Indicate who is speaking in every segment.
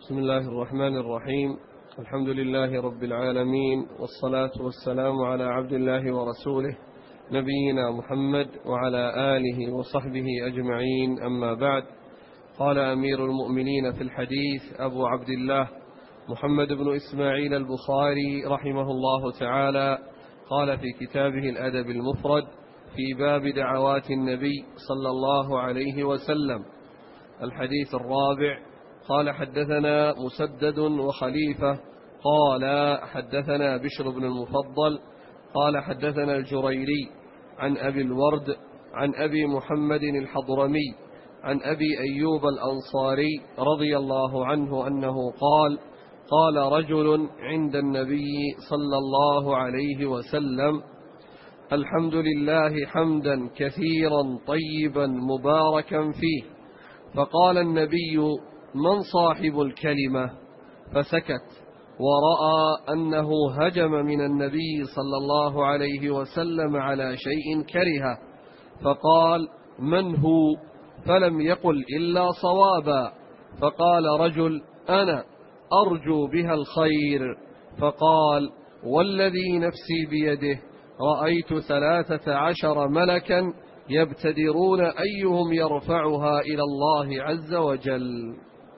Speaker 1: بسم الله الرحمن الرحيم. الحمد لله رب العالمين، والصلاة والسلام على عبد الله ورسوله نبينا محمد وعلى آله وصحبه أجمعين، أما بعد. قال أمير المؤمنين في الحديث أبو عبد الله محمد بن إسماعيل البخاري رحمه الله تعالى، قال في كتابه الأدب المفرد في باب دعوات النبي صلى الله عليه وسلم: الحديث الرابع. قال: حدثنا مسدد وخليفة قال: حدثنا بشر بن المفضل قال: حدثنا الجريري عن أبي الورد عن أبي محمد الحضرمي عن أبي أيوب الأنصاري رضي الله عنه أنه قال: قال رجل عند النبي صلى الله عليه وسلم: الحمد لله حمدا كثيرا طيبا مباركا فيه. فقال النبي: من صاحب الكلمة؟ فسكت، ورأى أنه هجم من النبي صلى الله عليه وسلم على شيء كرهه، فقال: من هو؟ فلم يقل إلا صوابا. فقال رجل: أنا أرجو بها الخير. فقال: والذي نفسي بيده رأيت 13 ملكا يبتدرون أيهم يرفعها إلى الله عز وجل.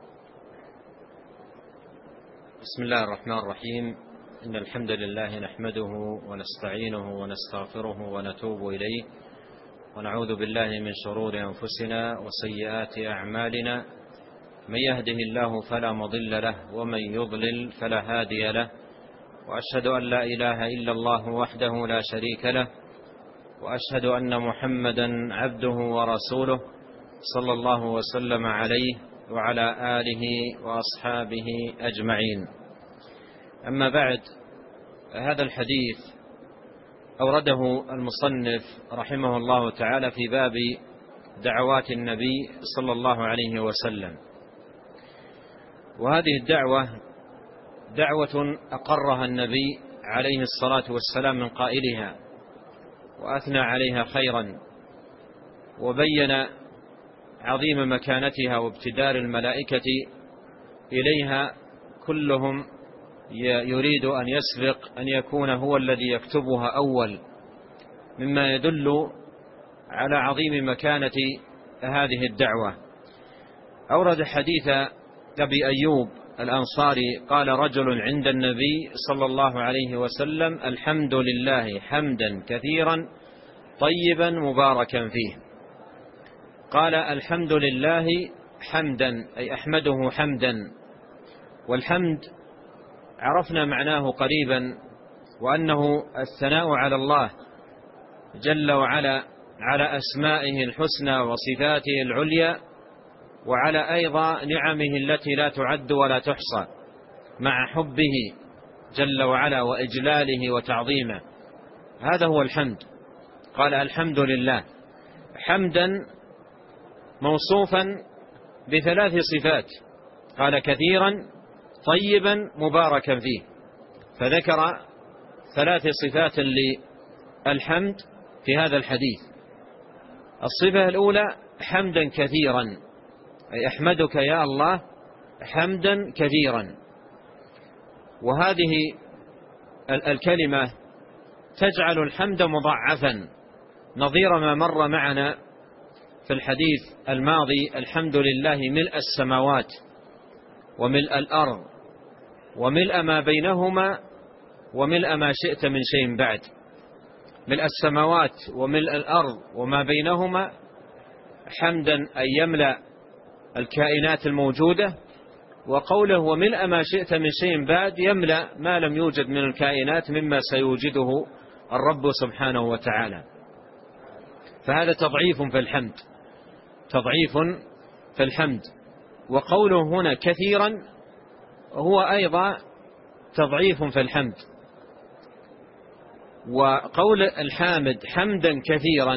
Speaker 2: بسم الله الرحمن الرحيم. إن الحمد لله نحمده ونستعينه ونستغفره ونتوب إليه، ونعوذ بالله من شرور أنفسنا وسيئات أعمالنا. من يهده الله فلا مضل له، ومن يضلل فلا هادي له، وأشهد أن لا إله إلا الله وحده لا شريك له، وأشهد أن محمدا عبده ورسوله صلى الله وسلم عليه وعلى آله وأصحابه أجمعين. أما بعد، هذا الحديث أورده المصنف رحمه الله تعالى في باب دعوات النبي صلى الله عليه وسلم. وهذه الدعوة دعوة أقرها النبي عليه الصلاة والسلام من قائلها، وأثنى عليها خيرا، وبين عظيم مكانتها وابتدار الملائكة إليها، كلهم يريد أن يسبق أن يكون هو الذي يكتبها أول، مما يدل على عظيم مكانة هذه الدعوة. أورد حديث أبي أيوب الأنصاري قال: رجل عند النبي صلى الله عليه وسلم: الحمد لله حمدا كثيرا طيبا مباركا فيه. قال: الحمد لله حمدا، أي أحمده حمدا. والحمد عرفنا معناه قريبا، وأنه الثناء على الله جل وعلا على أسمائه الحسنى وصفاته العليا، وعلى أيضا نعمه التي لا تعد ولا تحصى، مع حبه جل وعلا وإجلاله وتعظيمه. هذا هو الحمد. قال: الحمد لله حمدا موصوفا ب3 صفات، قال: كثيرا طيبا مباركا فيه، فذكر 3 صفات للحمد في هذا الحديث. الصفة الأولى: حمدا كثيرا، أي أحمدك يا الله حمدا كثيرا. وهذه الكلمة تجعل الحمد مضاعفا، نظير ما مر معنا في الحديث الماضي: الحمد لله ملء السماوات وملء الأرض وملء ما بينهما وملء ما شئت من شيء بعد. ملء السماوات وملء الأرض وما بينهما، حمدا أن يملأ الكائنات الموجودة، وقوله وملء ما شئت من شيء بعد يملأ ما لم يوجد من الكائنات مما سيوجده الرب سبحانه وتعالى. فهذا تضعيف في الحمد، تضعيف في الحمد. وقوله هنا كثيرا هو أيضا تضعيف في الحمد. وقول الحامد حمدا كثيرا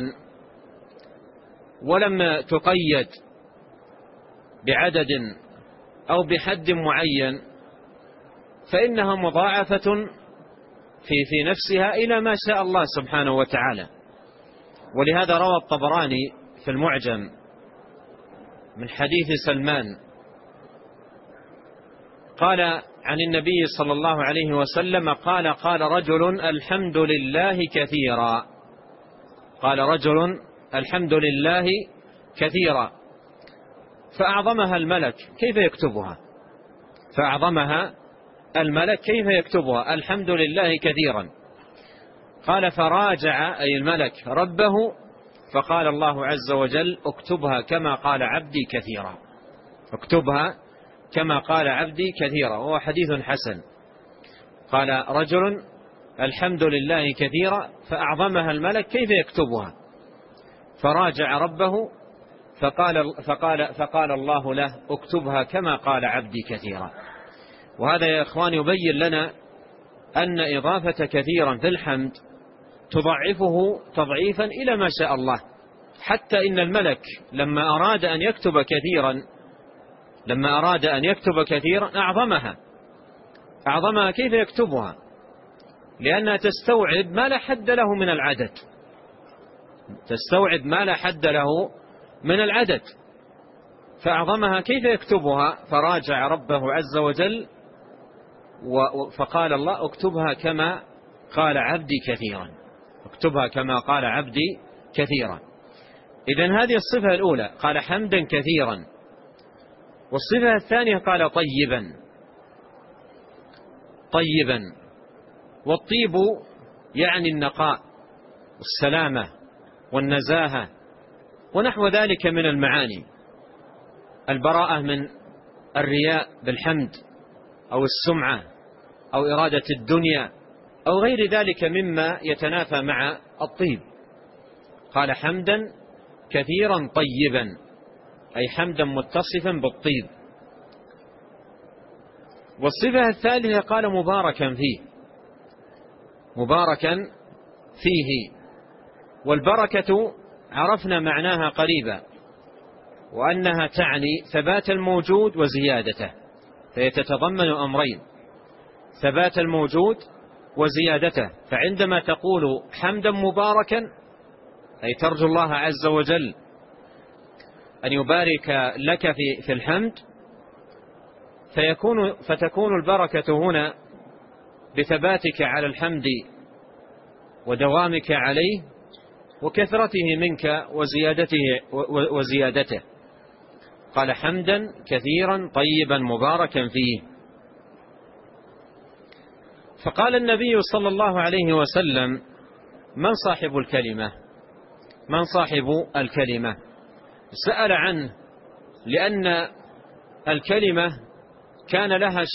Speaker 2: ولم تقيد بعدد أو بحد معين، فإنها مضاعفة في نفسها إلى ما شاء الله سبحانه وتعالى. ولهذا روى الطبراني في المعجم من حديث سلمان قال عن النبي صلى الله عليه وسلم قال رجل الحمد لله كثيرا، قال رجل الحمد لله كثيرا، فأعظمها الملك كيف يكتبها، فأعظمها الملك كيف يكتبها الحمد لله كثيرا. قال فراجع أي الملك ربه فقال الله عز وجل اكتبها كما قال عبدي كثيرا، اكتبها كما قال عبدي كثيرا، وهو حديث حسن. قال رجل الحمد لله كثيرا فأعظمها الملك كيف يكتبها، فراجع ربه فقال الله له اكتبها كما قال عبدي كثيرا. وهذا يا إخوان يبين لنا أن إضافة كثيرا في الحمد تضعفه تضعيفا إلى ما شاء الله، حتى إن الملك لما أراد أن يكتب كثيرا أعظمها كيف يكتبها، لأنها تستوعب ما لا حد له من العدد، تستوعب ما لا حد له من العدد، فأعظمها كيف يكتبها. فراجع ربه عز وجل فقال الله اكتبها كما قال عبدي كثيرا، اكتبها كما قال عبدي كثيرا. إذن هذه الصفة الأولى قال حمدا كثيرا، والصفة الثانية قال طيبا، والطيب يعني النقاء والسلامة والنزاهة ونحو ذلك من المعاني، البراءة من الرياء بالحمد أو السمعة أو إرادة الدنيا أو غير ذلك مما يتنافى مع الطيب. قال حمدا كثيرا طيبا أي حمدا متصفا بالطيب. والصفة الثالثة قال مباركا فيه، والبركة عرفنا معناها قريبا، وأنها تعني ثبات الموجود وزيادته، فهي تتضمن أمرين، ثبات الموجود وزيادته. فعندما تقول حمدا مباركا أي ترجو الله عز وجل أن يبارك لك في الحمد، فتكون البركة هنا بثباتك على الحمد ودوامك عليه وكثرته منك وزيادته. قال حمدا كثيرا طيبا مباركا فيه. فقال النبي صلى الله عليه وسلم من صاحب الكلمة؟ سأل عنه لأن الكلمة كان لها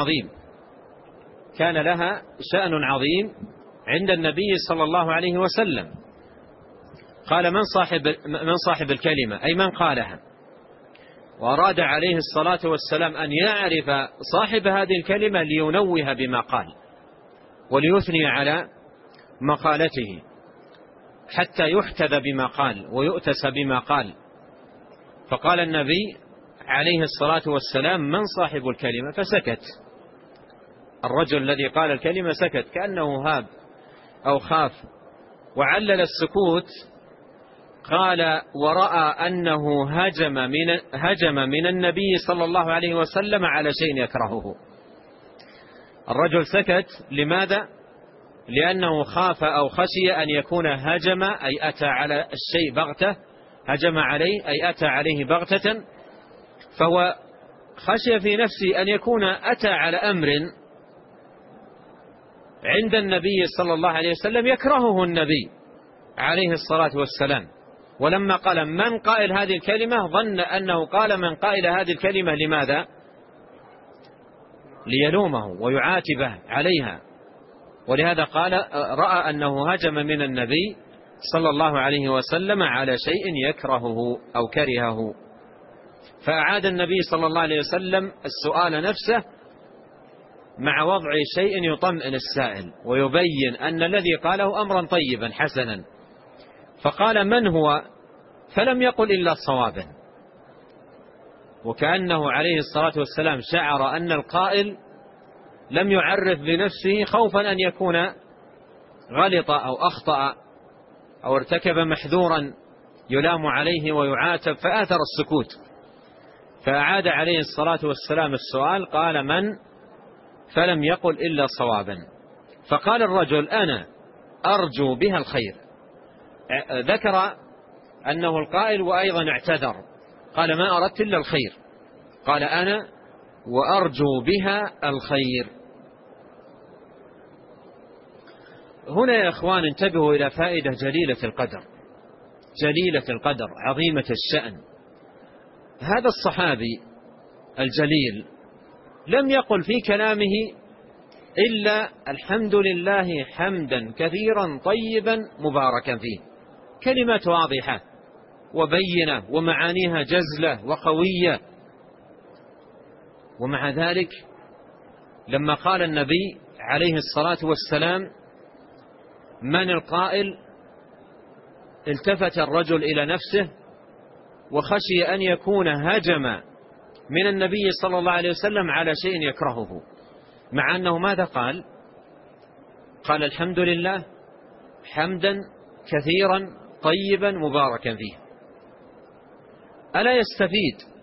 Speaker 2: شأن عظيم عند النبي صلى الله عليه وسلم. قال من صاحب الكلمة أي من قالها، وأراد عليه الصلاة والسلام أن يعرف صاحب هذه الكلمة لينوه بما قال وليثني على مقالته حتى يحتذى بما قال ويؤتس بما قال. فقال النبي عليه الصلاة والسلام من صاحب الكلمة، فسكت الرجل الذي قال الكلمة، سكت كأنه هاب أو خاف، وعلل السكوت قال ورأى أنه هجم من النبي صلى الله عليه وسلم على شيء يكرهه. الرجل سكت لماذا؟ لأنه خاف أو خشي أن يكون هجم أي أتى على الشيء بغتة، هجم عليه أي أتى عليه بغتة، فهو خشي في نفسه أن يكون أتى على أمر عند النبي صلى الله عليه وسلم يكرهه النبي عليه الصلاة والسلام. ولما قال من قائل هذه الكلمة ظن أنه قال من قائل هذه الكلمة لماذا؟ ليلومه ويعاتبه عليها، ولهذا قال رأى أنه هجم من النبي صلى الله عليه وسلم على شيء يكرهه أو كرهه. فأعاد النبي صلى الله عليه وسلم السؤال نفسه مع وضع شيء يطمئن السائل ويبين أن الذي قاله أمرا طيبا حسنا. فقال من هو؟ فلم يقل إلا صوابا، وكأنه عليه الصلاة والسلام شعر أن القائل لم يعرف بنفسه خوفا أن يكون غلط أو أخطأ أو ارتكب محذورا يلام عليه ويعاتب، فآثر السكوت. فأعاد عليه الصلاة والسلام السؤال، قال: من؟ فلم يقل إلا صوابا. فقال الرجل: أنا أرجو بها الخير. ذكر أنه القائل وأيضا اعتذر، قال: ما أردت إلا الخير. قال: أنا وأرجو بها الخير. هنا يا إخوان انتبهوا إلى فائدة جليلة القدر، جليلة القدر عظيمة الشأن. هذا الصحابي الجليل لم يقل في كلامه إلا الحمد لله حمدا كثيرا طيبا مباركا فيه. كلمات واضحة وبينة ومعانيها جزلة وقوية، ومع ذلك لما قال النبي عليه الصلاة والسلام: من القائل؟ التفت الرجل إلى نفسه وخشي أن يكون هجم من النبي صلى الله عليه وسلم على شيء يكرهه، مع أنه ماذا قال؟ قال: الحمد لله حمدا كثيرا طيبا مباركا فيه. ألا يستفيد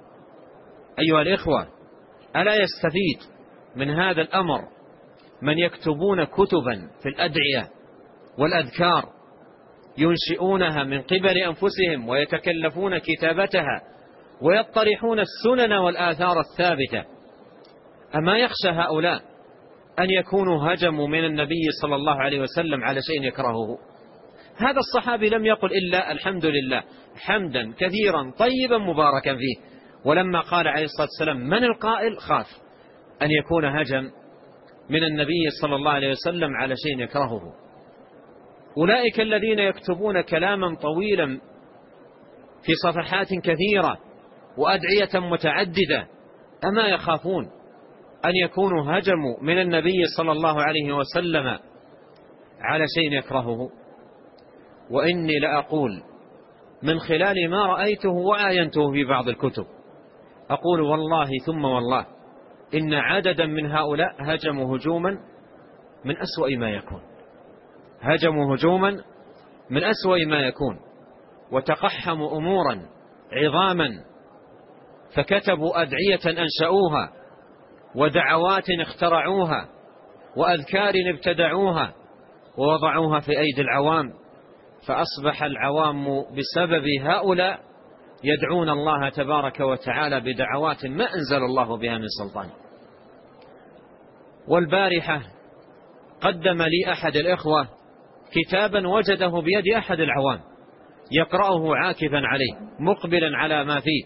Speaker 2: أيها الإخوة، ألا يستفيد من هذا الأمر من يكتبون كتبا في الأدعية والأذكار ينشئونها من قبل أنفسهم ويتكلفون كتابتها ويطرحون السنن والآثار الثابتة؟ أما يخشى هؤلاء أن يكونوا هجموا من النبي صلى الله عليه وسلم على شيء يكرهه؟ هذا الصحابي لم يقل إلا الحمد لله حمدا كثيرا طيبا مباركا فيه، ولما قال عليه الصلاة والسلام: من القائل؟ خاف أن يكون هجم من النبي صلى الله عليه وسلم على شيء يكرهه. أولئك الذين يكتبون كلاما طويلا في صفحات كثيرة وأدعية متعددة، أما يخافون أن يكونوا هجموا من النبي صلى الله عليه وسلم على شيء يكرهه؟ وإني لأقول من خلال ما رأيته وعاينته في بعض الكتب، أقول والله ثم والله إن عددا من هؤلاء هجموا هجوما من أسوأ ما يكون، هجموا هجوما من أسوأ ما يكون، وتقحموا أمورا عظاما، فكتبوا أدعية أنشأوها ودعوات اخترعوها وأذكار ابتدعوها ووضعوها في أيدي العوام، فأصبح العوام بسبب هؤلاء يدعون الله تبارك وتعالى بدعوات ما أنزل الله بها من سلطان. والبارحة قدم لي أحد الإخوة كتابا وجده بيد أحد العوام يقرأه عاكفا عليه مقبلا على ما فيه،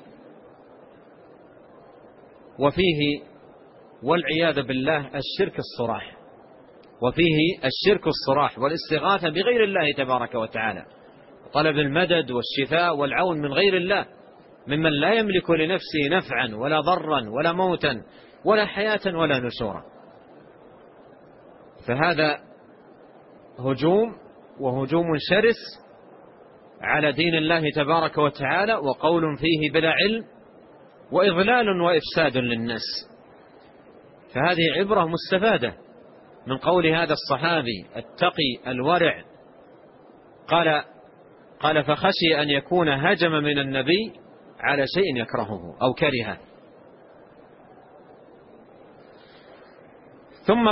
Speaker 2: وفيه والعياذ بالله الشرك الصراح، وفيه الشرك الصراح والاستغاثة بغير الله تبارك وتعالى، طلب المدد والشفاء والعون من غير الله، ممن لا يملك لنفسه نفعا ولا ضرا ولا موتا ولا حياة ولا نشورا. فهذا هجوم، وهجوم شرس على دين الله تبارك وتعالى، وقول فيه بلا علم، وإضلال وإفساد للناس. فهذه عبرة مستفادة من قول هذا الصحابي التقي الورع، قال فخشي أن يكون هجم من النبي على شيء يكرهه أو كرهه. ثم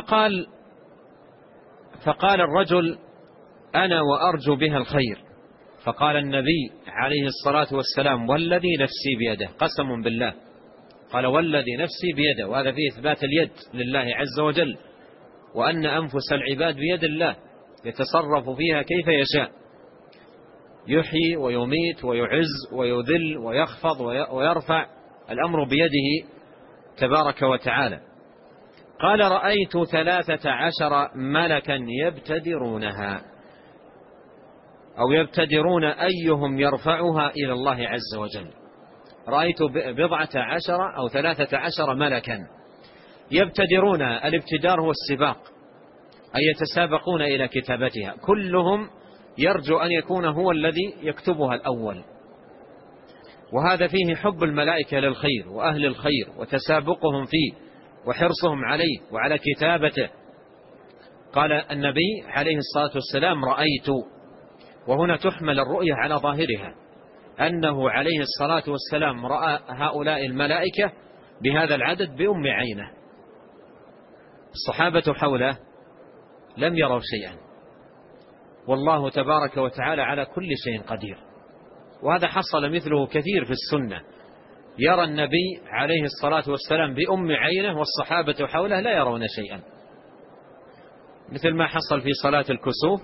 Speaker 2: فقال الرجل: أنا وأرجو بها الخير. فقال النبي عليه الصلاة والسلام: والذي نفسي بيده، قسم بالله، قال: والذي نفسي بيده، وهذا فيه إثبات اليد لله عز وجل، وأن أنفس العباد بيد الله يتصرف فيها كيف يشاء، يحيي ويميت ويعز ويذل ويخفض ويرفع، الأمر بيده تبارك وتعالى. قال: رأيت 13 ملكا يبتدرونها، أو يبتدرون أيهم يرفعها إلى الله عز وجل. رأيت 14 أو 13 ملكا يبتدرونها. الابتدار هو السباق، أي يتسابقون إلى كتابتها، كلهم يرجو أن يكون هو الذي يكتبها الأول. وهذا فيه حب الملائكة للخير وأهل الخير وتسابقهم فيه وحرصهم عليه وعلى كتابته. قال النبي عليه الصلاة والسلام: رأيت، وهنا تحمل الرؤية على ظاهرها، أنه عليه الصلاة والسلام رأى هؤلاء الملائكة بهذا العدد بأم عينه. الصحابة حوله لم يروا شيئا، والله تبارك وتعالى على كل شيء قدير. وهذا حصل مثله كثير في السنة، يرى النبي عليه الصلاة والسلام بأم عينه والصحابة حوله لا يرون شيئا، مثل ما حصل في صلاة الكسوف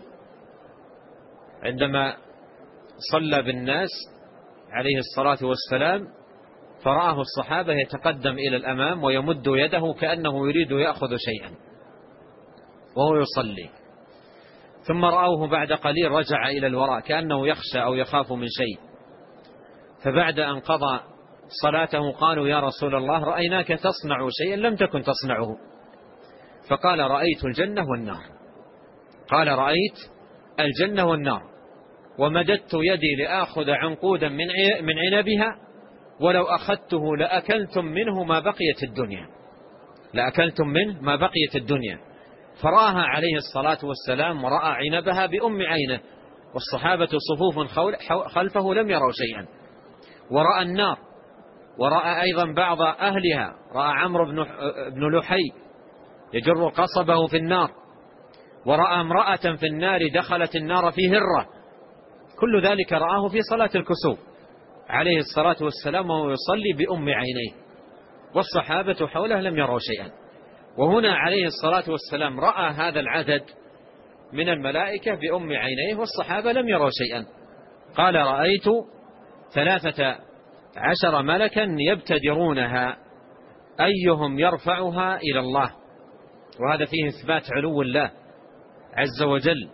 Speaker 2: عندما صلى بالناس عليه الصلاة والسلام، فرآه الصحابة يتقدم إلى الأمام ويمد يده كأنه يريد يأخذ شيئا وهو يصلي، ثم رأوه بعد قليل رجع إلى الوراء كأنه يخشى أو يخاف من شيء. فبعد أن قضى صلاته قالوا يا رسول الله رأيناك تصنع شيئا لم تكن تصنعه. فقال رأيت الجنة والنار. قال رأيت الجنة والنار ومددت يدي لآخذ عنقودا من عنبها، ولو أخذته لأكلتم منه ما بقيت الدنيا، لأكلتم منه ما بقيت الدنيا. فراها عليه الصلاة والسلام ورأى عنبها بأم عينه، والصحابة صفوف خلفه لم يروا شيئا. ورأى النار، ورأى أيضا بعض أهلها، رأى عمرو بن لحي يجر قصبه في النار، ورأى امرأة في النار دخلت النار في هرة. كل ذلك رآه في صلاة الكسوف عليه الصلاة والسلام وهو يصلي بأم عينيه، والصحابة حوله لم يروا شيئا. وهنا عليه الصلاة والسلام رأى هذا العدد من الملائكة بأم عينيه والصحابة لم يروا شيئا. قال رأيت 13 ملكا يبتدرونها أيهم يرفعها إلى الله. وهذا فيه إثبات علو الله عز وجل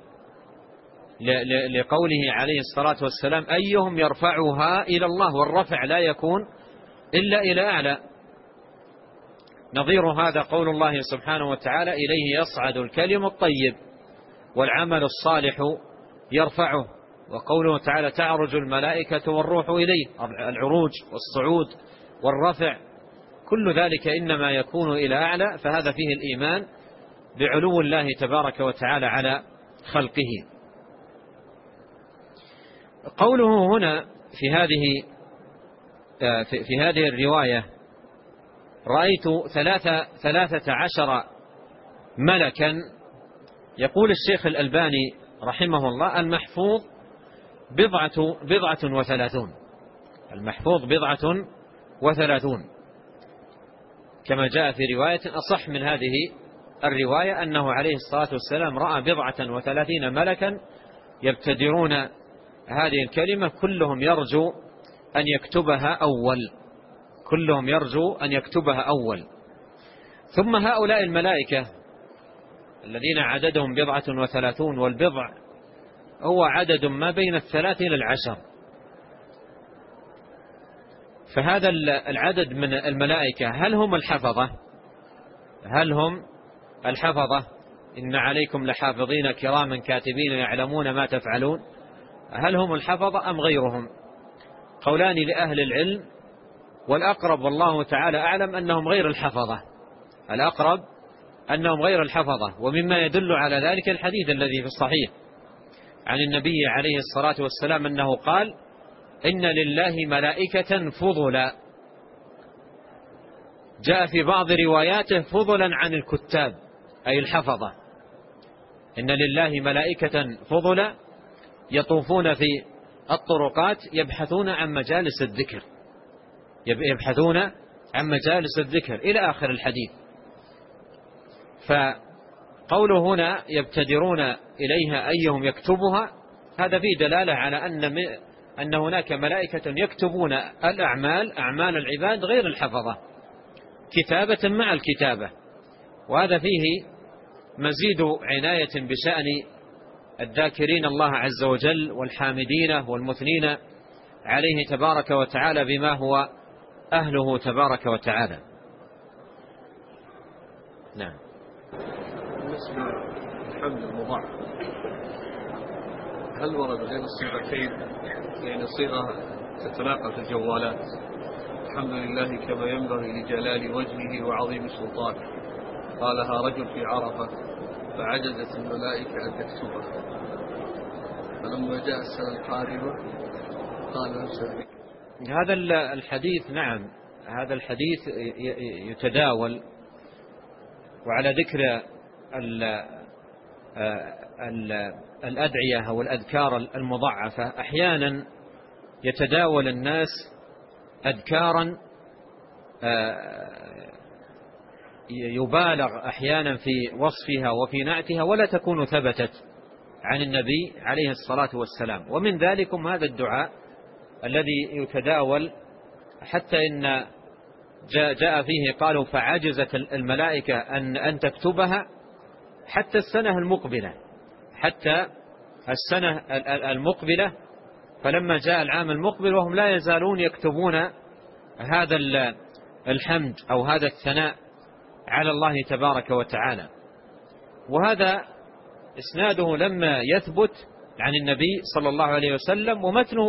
Speaker 2: لقوله عليه الصلاة والسلام أيهم يرفعها إلى الله، والرفع لا يكون إلا إلى أعلى. نظير هذا قول الله سبحانه وتعالى إليه يصعد الكلم الطيب والعمل الصالح يرفعه. وقوله تعالى تعرج الملائكة والروح إليه، العروج والصعود والرفع كل ذلك إنما يكون إلى أعلى، فهذا فيه الإيمان بعلو الله تبارك وتعالى على خلقه. قوله هنا في هذه الرواية رأيت 13 ملكا، يقول الشيخ الألباني رحمه الله المحفوظ 37، المحفوظ 37 كما جاء في رواية أصح من هذه الرواية أنه عليه الصلاة والسلام رأى 37 ملكا يبتدرون هذه الكلمة كلهم يرجو أن يكتبها أول، كلهم يرجو أن يكتبها أول. ثم هؤلاء الملائكة الذين عددهم 37، والبضع هو عدد ما بين 3 إلى 10، فهذا العدد من الملائكة هل هم الحفظة؟ هل هم الحفظة؟ إن عليكم لحافظين كراما كاتبين يعلمون ما تفعلون. هل هم الحفظة أم غيرهم؟ قولان لأهل العلم، والأقرب والله تعالى أعلم أنهم غير الحفظة، الأقرب أنهم غير الحفظة. ومما يدل على ذلك الحديث الذي في الصحيح عن النبي عليه الصلاة والسلام أنه قال إن لله ملائكة فضلا، جاء في بعض رواياته فضلا عن الكتاب أي الحفظة. إن لله ملائكة فضلا يطوفون في الطرقات يبحثون عن مجالس الذكر، يبحثون عن مجالس الذكر إلى آخر الحديث. فقوله هنا يبتدرون إليها أيهم يكتبها، هذا فيه دلالة على أن هناك ملائكة يكتبون الأعمال، أعمال العباد غير الحفظة، كتابة مع الكتابة. وهذا فيه مزيد عناية بشأن الذاكرين الله عز وجل والحامدين والمثنين عليه تبارك وتعالى بما هو أهله تبارك وتعالى. نعم.
Speaker 1: بالنسبة للحمد المضاعف هل ورد غير الصيغتين، يعني صيغة تتلاقى في الجوالات الحمد لله كما ينبغي لجلال وجهه وعظيم سلطانه، قالها رجل في عرفة فعجزت الملائكة أن تكتبها، فلما جاء السنة القادمة قال نفس ذلك.
Speaker 2: هذا الحديث نعم، هذا الحديث يتداول. وعلى ذكر الأدعية أو الأذكار المضاعفة، أحيانا يتداول الناس أذكارا يبالغ أحيانا في وصفها وفي نعتها ولا تكون ثبتت عن النبي عليه الصلاة والسلام. ومن ذلكم هذا الدعاء الذي يتداول، حتى إن جاء فيه قالوا فعجزت الملائكة أن تكتبها حتى السنة المقبلة، حتى السنة المقبلة. فلما جاء العام المقبل وهم لا يزالون يكتبون هذا الحمد أو هذا الثناء على الله تبارك وتعالى. وهذا إسناده لما يثبت عن النبي صلى الله عليه وسلم، ومتنه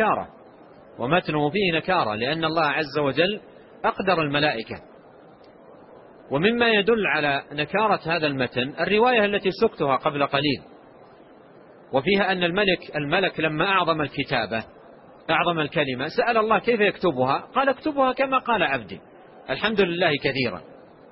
Speaker 2: فيه نكارة لأن الله عز وجل أقدر الملائكة. ومما يدل على نكارة هذا المتن الرواية التي سكتها قبل قليل، وفيها أن الملك لما أعظم الكتابة، أعظم الكلمة، سأل الله كيف يكتبها؟ قال اكتبها كما قال عبدي الحمد لله كثيرا.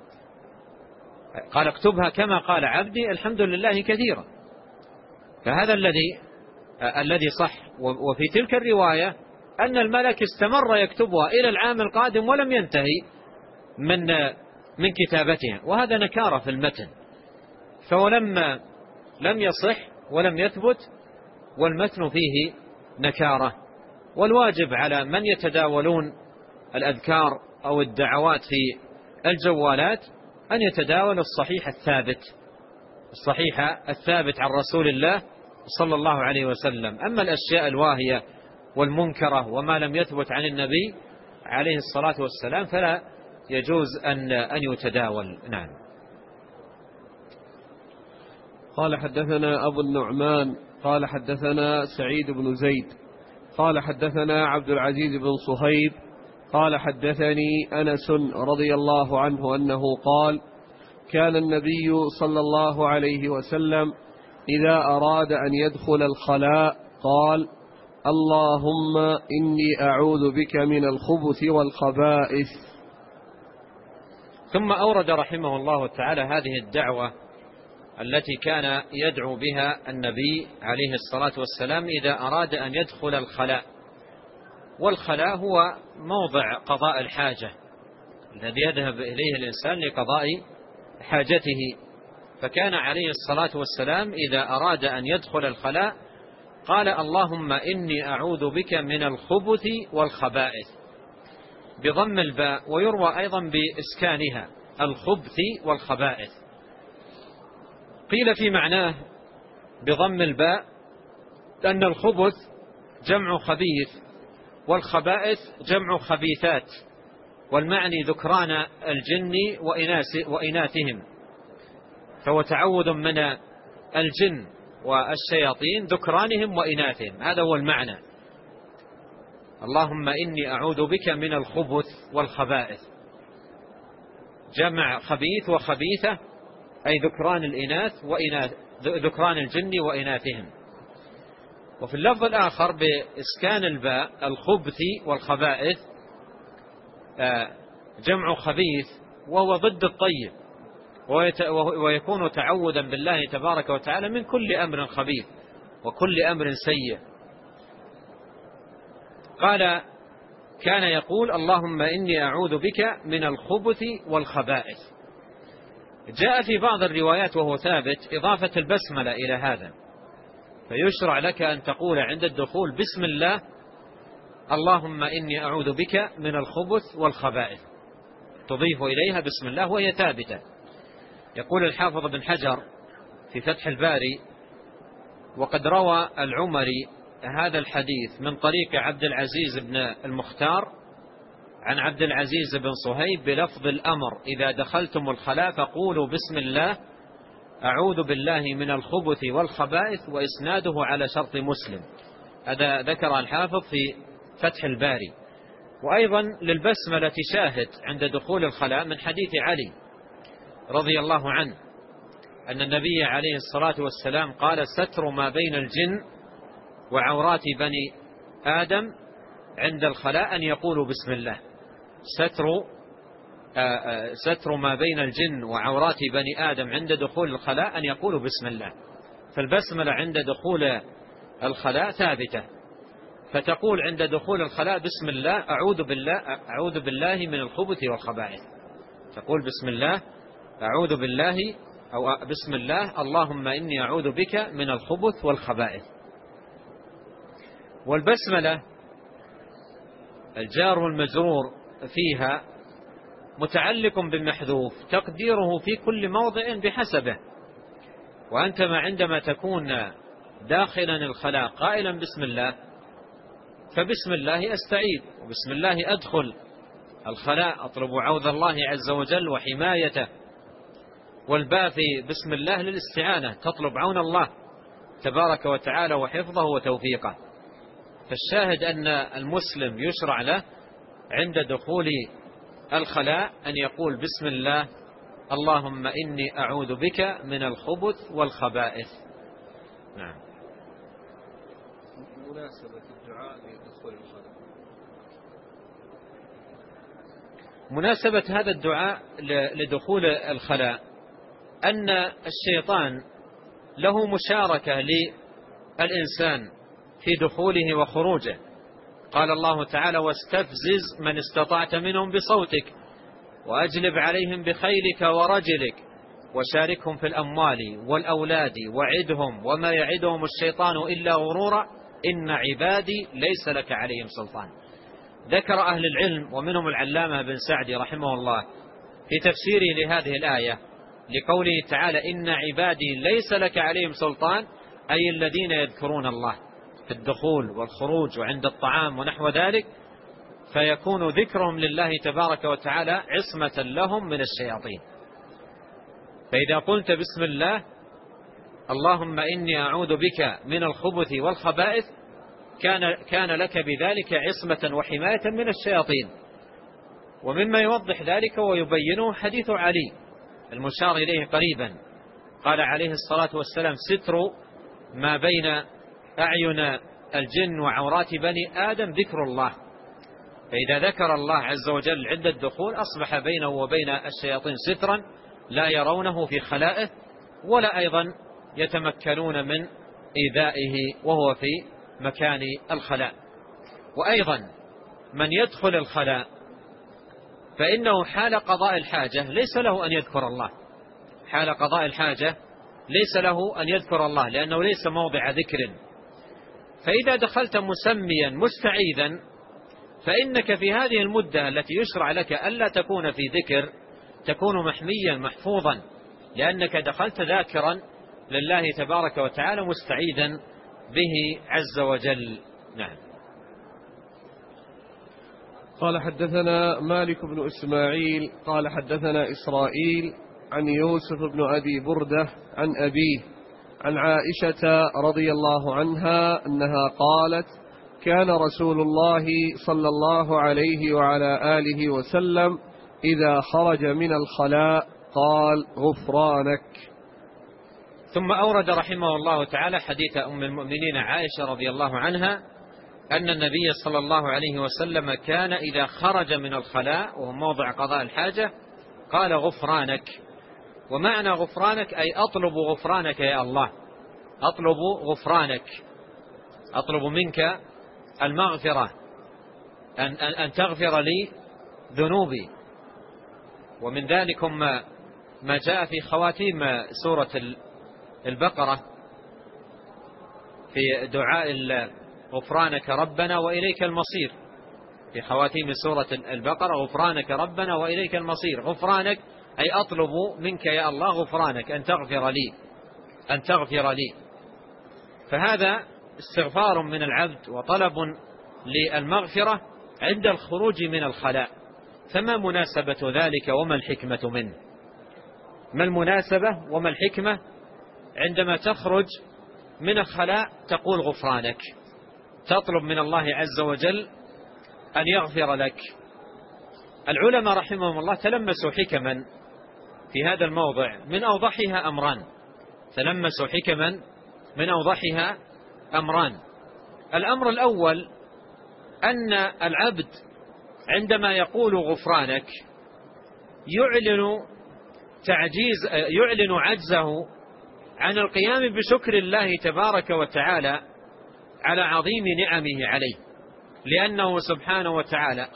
Speaker 2: قال اكتبها كما قال عبدي الحمد لله كثيرا. فهذا الذي صح. وفي تلك الرواية أن الملك استمر يكتبها إلى العام القادم ولم ينتهي من كتابتها، وهذا نكارة في المتن. فولما لم يصح ولم يثبت والمتن فيه نكارة. والواجب على من يتداولون الأذكار أو الدعوات في الجوالات أن يتداول الصحيح الثابت عن رسول الله صلى الله عليه وسلم. أما الأشياء الواهية والمنكرة وما لم يثبت عن النبي عليه الصلاة والسلام فلا يجوز أن يتداول. نعم.
Speaker 1: قال حدثنا أبو النعمان قال حدثنا سعيد بن زيد قال حدثنا عبد العزيز بن صهيب قال حدثني أنس رضي الله عنه أنه قال كان النبي صلى الله عليه وسلم إذا أراد أن يدخل الخلاء قال اللهم إني أعوذ بك من الخبث والخبائث.
Speaker 2: ثم أورد رحمه الله تعالى هذه الدعوة التي كان يدعو بها النبي عليه الصلاة والسلام إذا أراد أن يدخل الخلاء. والخلاء هو موضع قضاء الحاجة الذي يذهب إليه الإنسان لقضاء حاجته. فكان عليه الصلاة والسلام إذا أراد أن يدخل الخلاء قال اللهم إني أعوذ بك من الخبث والخبائث بضم الباء، ويروى أيضا بإسكانها الخبث والخبائث. قيل في معناه بضم الباء أن الخبث جمع خبيث والخبائث جمع خبيثات، والمعني ذكران الجن وإناثهم، فهو تعوذ من الجن والشياطين ذكرانهم وإناثهم، هذا هو المعنى. اللهم إني أعوذ بك من الخبث والخبائث، جمع خبيث وخبيثة أي ذكران الإناث ذكران الجن وإناثهم. وفي اللفظ الآخر بإسكان الباء الخبث والخبائث جمع خبيث وهو ضد الطيب، ويكون تعوذا بالله تبارك وتعالى من كل أمر خبيث وكل أمر سيء. قال كان يقول اللهم إني أعوذ بك من الخبث والخبائث. جاء في بعض الروايات وهو ثابت إضافة البسملة إلى هذا، فيشرع لك أن تقول عند الدخول بسم الله اللهم إني أعوذ بك من الخبث والخبائث، تضيف إليها بسم الله وهي ثابتة. يقول الحافظ بن حجر في فتح الباري وقد روى العمري هذا الحديث من طريق عبد العزيز بن المختار عن عبد العزيز بن صهيب بلفظ الأمر إذا دخلتم الخلاء فقولوا بسم الله أعوذ بالله من الخبث والخبائث، وإسناده على شرط مسلم. هذا ذكر الحافظ في فتح الباري. وأيضا للبسملة شاهد عند دخول الخلاء من حديث علي رضي الله عنه أن النبي عليه الصلاة والسلام قال ستر ما بين الجن وعورات بني آدم عند الخلاء أن يقولوا بسم الله. ستر ما بين الجن وعورات بني آدم عند دخول الخلاء أن يقولوا بسم الله. فالبسملة عند دخول الخلاء ثابتة، فتقول عند دخول الخلاء بسم الله أعوذ بالله من الخبث والخبائث. تقول بسم الله أعوذ بالله أو بسم الله اللهم إني أعوذ بك من الخبث والخبائث. والبسملة الجار والمجرور فيها متعلق بمحذوف تقديره في كل موضع بحسبه. وأنت عندما تكون داخلا الخلاء قائلا بسم الله، فبسم الله أستعيذ وبسم الله أدخل الخلاء أطلب عوذ الله عز وجل وحمايته. والباء في بسم الله للاستعانة، تطلب عون الله تبارك وتعالى وحفظه وتوفيقه. فالشاهد أن المسلم يشرع له عند دخول الخلاء أن يقول بسم الله اللهم إني أعوذ بك من الخبث والخبائث. نعم.
Speaker 1: مناسبة الدعاء لدخول الخلاء.
Speaker 2: مناسبة هذا الدعاء لدخول الخلاء أن الشيطان له مشاركة للإنسان في دخوله وخروجه. قال الله تعالى واستفزز من استطعت منهم بصوتك وأجلب عليهم بخيلك ورجلك وشاركهم في الأموال والأولاد وعدهم وما يعدهم الشيطان إلا غرورا إن عبادي ليس لك عليهم سلطان. ذكر أهل العلم ومنهم العلامة بن سعدي رحمه الله في تفسيره لهذه الآية لقوله تعالى إن عبادي ليس لك عليهم سلطان، أي الذين يذكرون الله في الدخول والخروج وعند الطعام ونحو ذلك، فيكون ذكرهم لله تبارك وتعالى عصمة لهم من الشياطين. فإذا قلت بسم الله اللهم إني أعوذ بك من الخبث والخبائث كان لك بذلك عصمة وحماية من الشياطين. ومما يوضح ذلك ويبينه حديث علي المشار إليه قريبا، قال عليه الصلاة والسلام ستر ما بين أعين الجن وعورات بني آدم ذكر الله. فإذا ذكر الله عز وجل عند الدخول أصبح بينه وبين الشياطين سترا لا يرونه في خلائه ولا أيضا يتمكنون من إيذائه وهو في مكان الخلاء. وأيضا من يدخل الخلاء فإنه حال قضاء الحاجة ليس له أن يذكر الله، حال قضاء الحاجة ليس له أن يذكر الله لأنه ليس موضع ذكر. فإذا دخلت مسميا مستعيذا فإنك في هذه المدة التي يشرع لك ألا تكون في ذكر تكون محميا محفوظا، لأنك دخلت ذاكرا لله تبارك وتعالى مستعيذا به عز وجل. نعم.
Speaker 1: قال حدثنا مالك بن إسماعيل قال حدثنا إسرائيل عن يوسف بن أبي بردة عن أبيه عن عائشة رضي الله عنها أنها قالت كان رسول الله صلى الله عليه وعلى آله وسلم إذا خرج من الخلاء قال غفرانك.
Speaker 2: ثم أورد رحمه الله تعالى حديث أم المؤمنين عائشة رضي الله عنها أن النبي صلى الله عليه وسلم كان إذا خرج من الخلاء وهو موضع قضاء الحاجة قال غفرانك. ومعنى غفرانك أي أطلب غفرانك يا الله، أطلب غفرانك، أطلب منك المغفرة أن تغفر لي ذنوبي. ومن ذلك ما جاء في خواتيم سورة البقرة في دعاء غفرانك ربنا وإليك المصير، في خواتيم سورة البقرة غفرانك ربنا وإليك المصير. غفرانك أي أطلب منك يا الله غفرانك أن تغفر لي. فهذا استغفار من العبد وطلب للمغفرة عند الخروج من الخلاء. فما مناسبة ذلك وما الحكمة منه؟ ما المناسبة وما الحكمة عندما تخرج من الخلاء تقول غفرانك، تطلب من الله عز وجل أن يغفر لك؟ العلماء رحمهم الله تلمسوا حكما في هذا الموضع من أوضحها أمران، تلمسوا حكما من أوضحها أمران. الأمر الأول أن العبد عندما يقول غفرانك يعلن عجزه عن القيام بشكر الله تبارك وتعالى على عظيم نعمه عليه، لأنه سبحانه وتعالى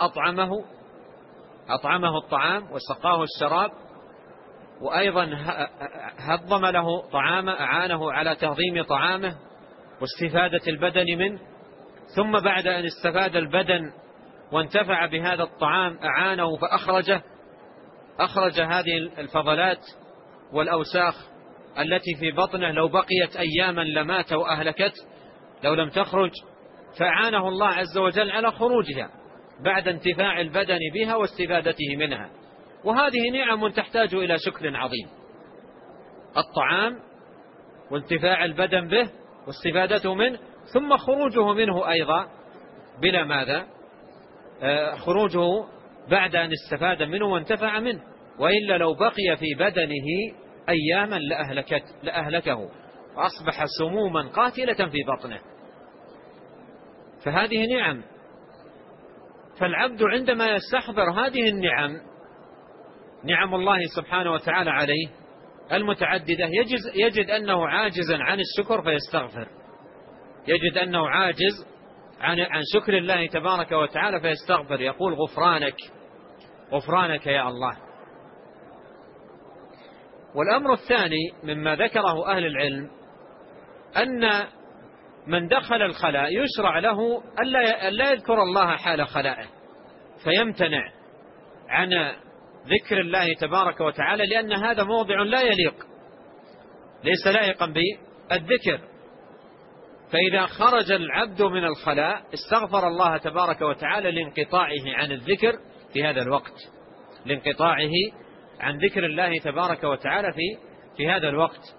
Speaker 2: أطعمه الطعام وسقاه الشراب، وأيضا هضم له طعامه، أعانه على تهضيم طعامه واستفادة البدن منه، ثم بعد أن استفاد البدن وانتفع بهذا الطعام أعانه فأخرج هذه الفضلات والأوساخ التي في بطنه لو بقيت أياما لمات وأهلكت لو لم تخرج، فأعانه الله عز وجل على خروجها بعد انتفاع البدن بها واستفادته منها. وهذه نعم تحتاج إلى شكر عظيم، الطعام وانتفاع البدن به واستفادته منه، ثم خروجه منه أيضا بلا ماذا؟ خروجه بعد أن استفاد منه وانتفع منه، وإلا لو بقي في بدنه أياما لأهلكه وأصبح سموما قاتلة في بطنه. فهذه نعم، فالعبد عندما يستحضر هذه النعم، نعم الله سبحانه وتعالى عليه المتعددة، يجد أنه عاجزا عن الشكر فيستغفر، يجد أنه عاجز عن شكر الله تبارك وتعالى فيستغفر، يقول غفرانك يا الله. والأمر الثاني مما ذكره أهل العلم أن من دخل الخلاء يشرع له ألا يذكر الله حال خلائه، فيمتنع عن ذكر الله تبارك وتعالى، لأن هذا موضع لا يليق، ليس لائقا بالذكر. فإذا خرج العبد من الخلاء استغفر الله تبارك وتعالى لانقطاعه عن الذكر في هذا الوقت، لانقطاعه عن ذكر الله تبارك وتعالى في هذا الوقت.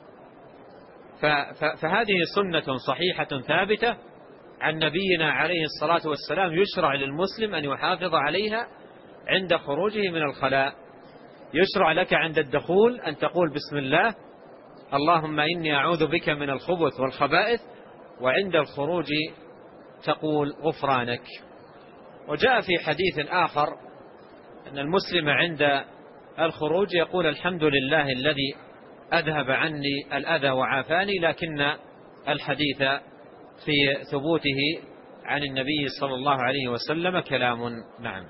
Speaker 2: فهذه سنة صحيحة ثابتة عن نبينا عليه الصلاة والسلام، يشرع للمسلم أن يحافظ عليها عند خروجه من الخلاء. يشرع لك عند الدخول أن تقول بسم الله اللهم إني أعوذ بك من الخبث والخبائث، وعند الخروج تقول غفرانك. وجاء في حديث آخر أن المسلم عند الخروج يقول الحمد لله الذي أذهب عني الأذى وعافاني، لكن الحديث في ثبوته عن النبي صلى الله عليه وسلم كلام. نعم.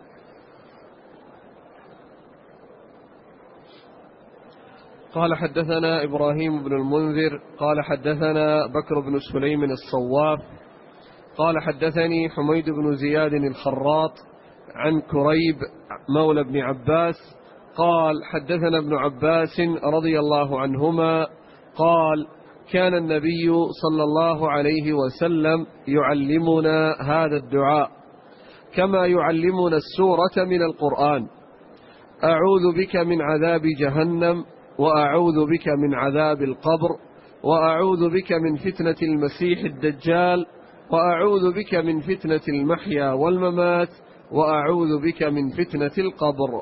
Speaker 1: قال حدثنا إبراهيم بن المنذر قال حدثنا بكر بن سليم الصواف قال حدثني حميد بن زياد الخراط عن كريب مولى بن عباس قال حدثنا ابن عباس رضي الله عنهما قال كان النبي صلى الله عليه وسلم يعلمنا هذا الدعاء كما يعلمنا السورة من القرآن: أعوذ بك من عذاب جهنم، وأعوذ بك من عذاب القبر، وأعوذ بك من فتنة المسيح الدجال، وأعوذ بك من فتنة المحيا والممات، وأعوذ بك من فتنة القبر.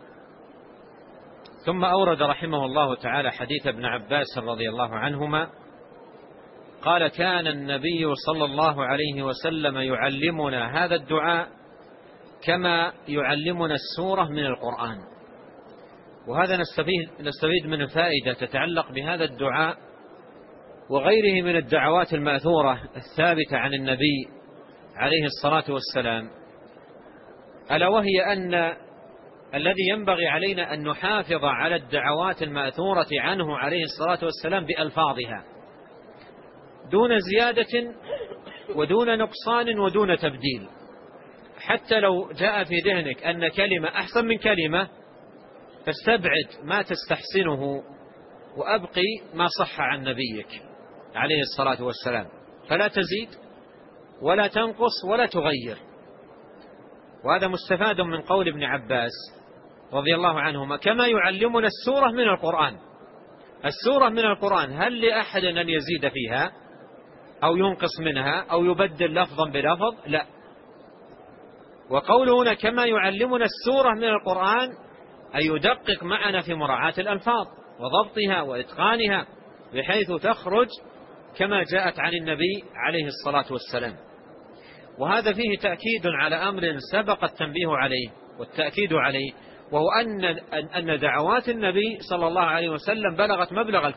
Speaker 2: ثم أورد رحمه الله تعالى حديث ابن عباس رضي الله عنهما قال كان النبي صلى الله عليه وسلم يعلمنا هذا الدعاء كما يعلمنا السورة من القرآن. وهذا نستفيد من فائدة تتعلق بهذا الدعاء وغيره من الدعوات المأثورة الثابتة عن النبي عليه الصلاة والسلام، ألا وهي أن الذي ينبغي علينا أن نحافظ على الدعوات المأثورة عنه عليه الصلاة والسلام بألفاظها دون زيادة ودون نقصان ودون تبديل. حتى لو جاء في ذهنك أن كلمة أحسن من كلمة فاستبعد ما تستحسنه وأبقي ما صح عن نبيك عليه الصلاة والسلام، فلا تزيد ولا تنقص ولا تغير. وهذا مستفاد من قول ابن عباس رضي الله عنهما كما يعلمنا السورة من القرآن. السورة من القرآن هل لأحد أن يزيد فيها أو ينقص منها أو يبدل لفظا بلفظ؟ لا. وقوله هنا كما يعلمنا السورة من القرآن أي يدقق معنا في مراعاة الألفاظ وضبطها وإتقانها بحيث تخرج كما جاءت عن النبي عليه الصلاة والسلام. وهذا فيه تأكيد على أمر سبق التنبيه عليه والتأكيد عليه، وهو أن دعوات النبي صلى الله عليه وسلم بلغت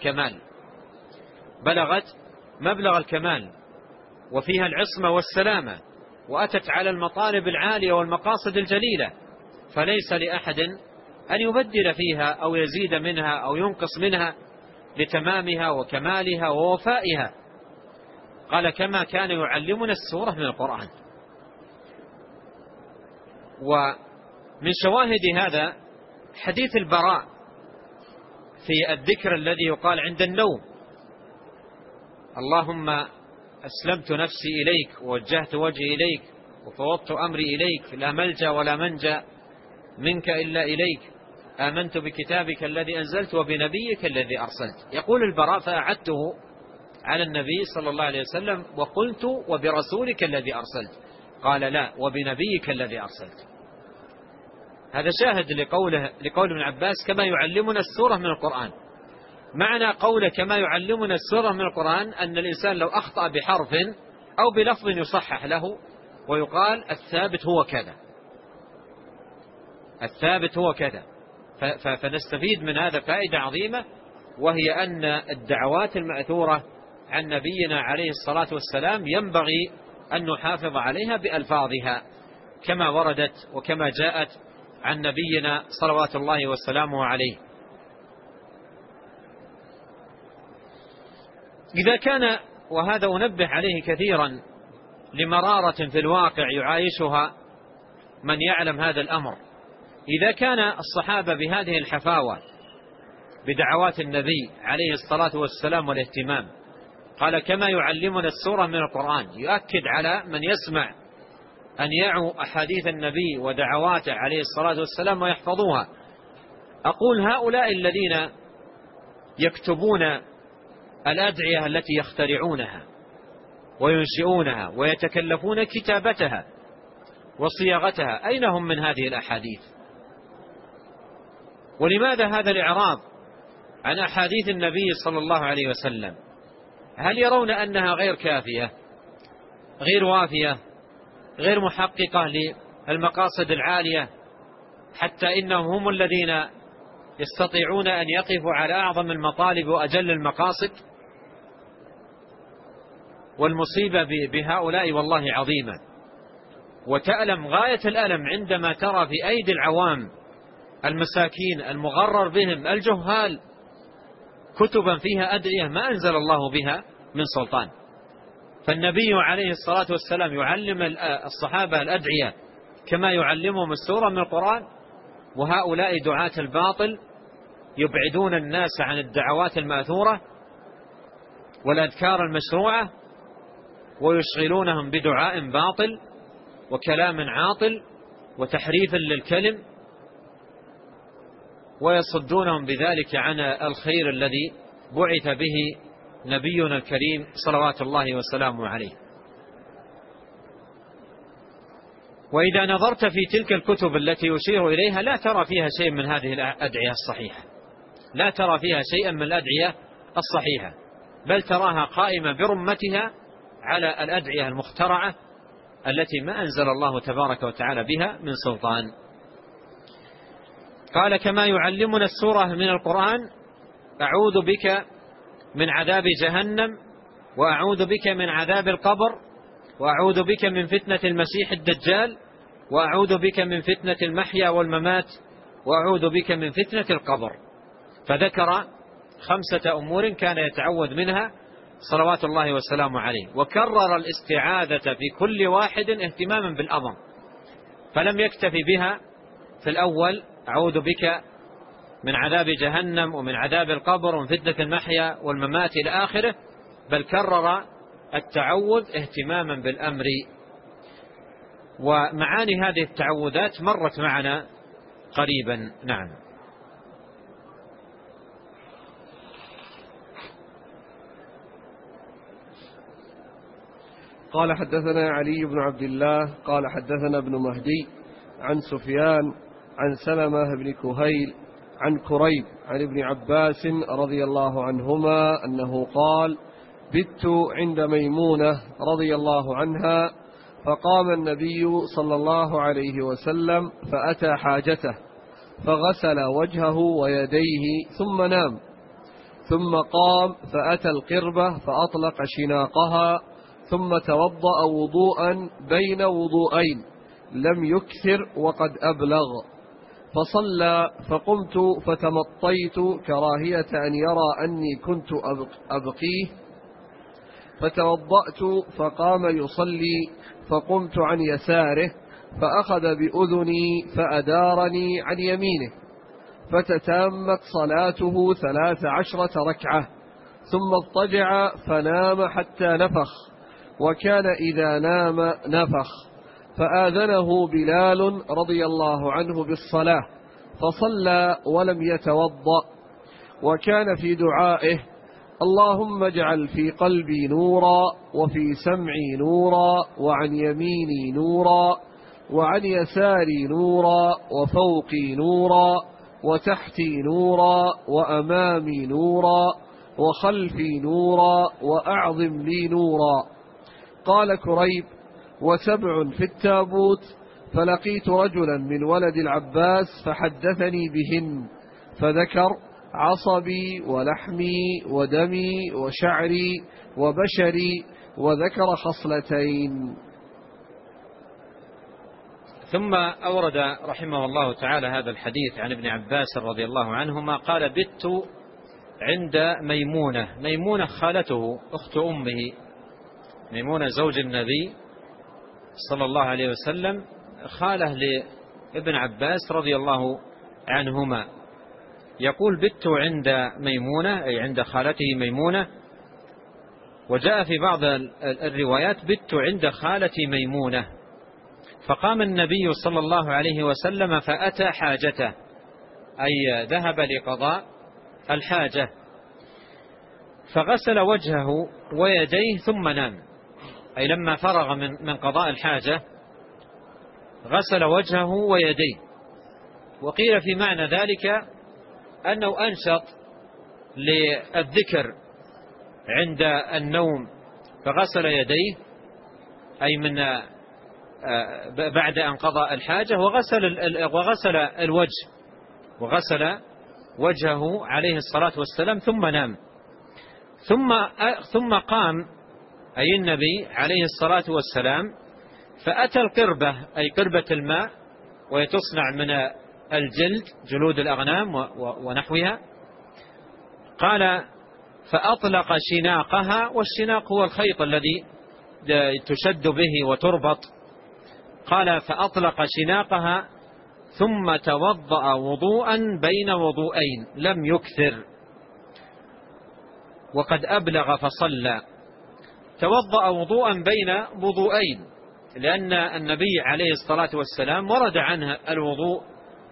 Speaker 2: مبلغ الكمال وفيها العصمة والسلامة، وأتت على المطالب العالية والمقاصد الجليلة، فليس لأحد أن يبدل فيها أو يزيد منها أو ينقص منها لتمامها وكمالها ووفائها. قال كما كان يعلمنا السورة من القرآن. ومن شواهد هذا حديث البراء في الذكر الذي يقال عند النوم: اللهم أسلمت نفسي إليك ووجهت وجهي إليك وفوضت أمري إليك، لا ملجأ ولا منجأ منك إلا إليك، آمنت بكتابك الذي أنزلت وبنبيك الذي أرسلت. يقول البراء: فأعدته على النبي صلى الله عليه وسلم وقلت: وبرسولك الذي أرسلت. قال: لا، وبنبيك الذي أرسلت. هذا شاهد لقول ابن عباس كما يعلمنا السورة من القرآن. معنى قوله كما يعلمنا السورة من القرآن أن الإنسان لو أخطأ بحرف أو بلفظ يصحح له ويقال الثابت هو كذا. فنستفيد من هذا فائدة عظيمة، وهي أن الدعوات المأثورة عن نبينا عليه الصلاة والسلام ينبغي أن نحافظ عليها بألفاظها كما وردت وكما جاءت عن نبينا صلوات الله وسلامه عليه. إذا كان، وهذا أنبه عليه كثيرا لمرارة في الواقع يعايشها من يعلم هذا الأمر، إذا كان الصحابة بهذه الحفاوة بدعوات النبي عليه الصلاة والسلام والاهتمام، قال كما يعلمنا السورة من القرآن، يؤكد على من يسمع أن يعوا أحاديث النبي ودعواته عليه الصلاة والسلام ويحفظوها. أقول هؤلاء الذين يكتبون الأدعية التي يخترعونها وينشئونها ويتكلفون كتابتها وصياغتها، أين هم من هذه الأحاديث؟ ولماذا هذا الإعراض عن أحاديث النبي صلى الله عليه وسلم؟ هل يرون أنها غير كافية، غير وافية، غير محققة للمقاصد العالية، حتى إنهم هم الذين يستطيعون أن يقفوا على أعظم المطالب وأجل المقاصد؟ والمصيبة بهؤلاء والله عظيمة، وتألم غاية الألم عندما ترى في أيدي العوام المساكين المغرر بهم الجهال كتبا فيها أدعية ما أنزل الله بها من سلطان. فالنبي عليه الصلاة والسلام يعلم الصحابة الأدعية كما يعلمهم السورة من القرآن، وهؤلاء دعاة الباطل يبعدون الناس عن الدعوات المأثورة والأذكار المشروعة ويشغلونهم بدعاء باطل وكلام عاطل وتحريف للكلم، ويصدونهم بذلك عن الخير الذي بعث به نبينا الكريم صلوات الله وسلامه عليه. وإذا نظرت في تلك الكتب التي يشير إليها لا ترى فيها شيء من هذه الأدعية الصحيحة، لا ترى فيها شيئا من الأدعية الصحيحة، بل تراها قائمة برمتها على الأدعية المخترعة التي ما أنزل الله تبارك وتعالى بها من سلطان. قال كما يعلمنا السورة من القرآن: أعوذ بك من عذاب جهنم، وأعوذ بك من عذاب القبر، وأعوذ بك من فتنة المسيح الدجال، وأعوذ بك من فتنة المحيا والممات، وأعوذ بك من فتنة القبر. فذكر 5 أمور كان يتعوذ منها صلوات الله وسلامه عليه، وكرر الاستعاذة في كل واحد اهتماما بالأمر، فلم يكتفي بها في الأول أعوذ بك من عذاب جهنم ومن عذاب القبر ومن فتنة المحيا والممات إلى آخره، بل كرر التعوذ اهتماما بالأمر. ومعاني هذه التعوذات مرت معنا قريبا. نعم.
Speaker 1: قال حدثنا علي بن عبد الله قال حدثنا ابن مهدي عن سفيان عن سلمة بن كهيل عن كريب عن ابن عباس رضي الله عنهما أنه قال: بت عند ميمونة رضي الله عنها فقام النبي صلى الله عليه وسلم فأتى حاجته فغسل وجهه ويديه ثم نام، ثم قام فأتى القربة فأطلق شناقها، ثم توضأ وضوءا بين وضوءين لم يكثر وقد أبلغ، فصلى، فقمت فتمطيت كراهية أن يرى أني كنت أبقيه، فتوضأت فقام يصلي، فقمت عن يساره فأخذ بأذني فأدارني عن يمينه، فتتامت صلاته 13 ركعة، ثم اضطجع فنام حتى نفخ، وكان إذا نام نفخ، فآذنه بلال رضي الله عنه بالصلاة فصلى ولم يتوضأ، وكان في دعائه: اللهم اجعل في قلبي نورا، وفي سمعي نورا، وعن يميني نورا، وعن يساري نورا، وفوقي نورا، وتحتي نورا، وأمامي نورا، وخلفي نورا، وأعظم لي نورا. قال كريب: وسبع في التابوت، فلقيت رجلا من ولد العباس فحدثني بهن، فذكر: عصبي ولحمي ودمي وشعري وبشري، وذكر خصلتين.
Speaker 2: ثم أورد رحمه الله تعالى هذا الحديث عن ابن عباس رضي الله عنهما قال: بت عند ميمونة خالته أخت أمه، ميمونة زوج النبي صلى الله عليه وسلم، خاله لابن عباس رضي الله عنهما. يقول: بت عند ميمونة، أي عند خالته ميمونة. وجاء في بعض الروايات: بت عند خالتي ميمونة. فقام النبي صلى الله عليه وسلم فأتى حاجته، أي ذهب لقضاء الحاجة، فغسل وجهه ويديه ثم نام، أي لما فرغ من قضاء الحاجة غسل وجهه ويديه. وقيل في معنى ذلك أنه أنشط للذكر عند النوم، فغسل يديه أي من بعد أن قضى الحاجة، وغسل الوجه، وغسل وجهه عليه الصلاة والسلام ثم نام. ثم قام أي النبي عليه الصلاة والسلام فأتى القربة، أي قربة الماء، وهي تصنع من الجلد، جلود الأغنام ونحوها. قال: فأطلق شناقها، والشناق هو الخيط الذي تشد به وتربط. قال: فأطلق شناقها ثم توضأ وضوءا بين وضوءين لم يكثر وقد أبلغ فصلى. توضأ وضوءا بين وضوءين، لأن النبي عليه الصلاة والسلام ورد عنه الوضوء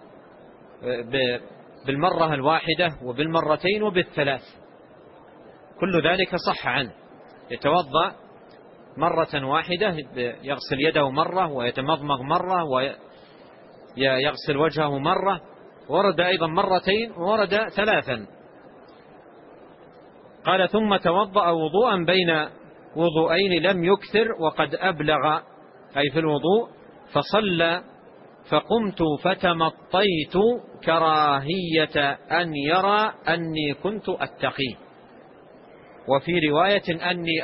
Speaker 2: بالمرة الواحدة وبالمرتين وبالثلاث، كل ذلك صح عنه. يتوضأ مرة واحدة، يغسل يده مرة، ويتمضمض مرة، ويغسل وجهه مرة. ورد أيضا مرتين، وورد ثلاثا. قال: ثم توضأ وضوءا بين وضوءين لم يكثر وقد أبلغ، أي في الوضوء، فصلى، فقمت فتمطيت كراهية أن يرى أني كنت أتقيه، وفي رواية أني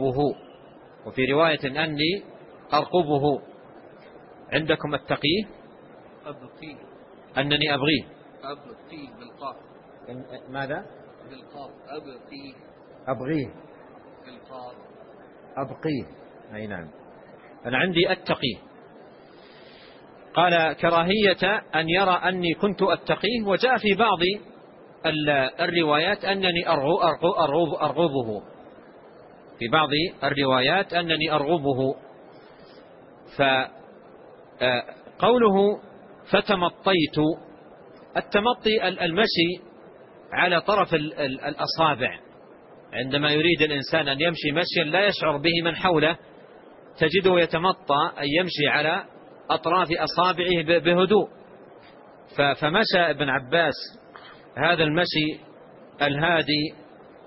Speaker 2: أرقبه. عندكم التقيه؟
Speaker 1: أبقيه.
Speaker 2: أنني أبغيه.
Speaker 1: أبقيه بالقاف.
Speaker 2: ماذا؟
Speaker 1: بالقاف. أبقيه.
Speaker 2: أبغيه
Speaker 1: بالقاف.
Speaker 2: أبقيه، أي نعم. أنا عندي أتقيه. قال: كراهية أن يرى أني كنت أتقيه. وجاء في بعض الروايات أنني أرغبه، في بعض الروايات أنني أرغبه. فقوله فتمطيت، التمطي المشي على طرف الأصابع، عندما يريد الإنسان أن يمشي مشيا لا يشعر به من حوله تجده يتمطى، أي يمشي على أطراف أصابعه بهدوء. فمشى ابن عباس هذا المشي الهادي،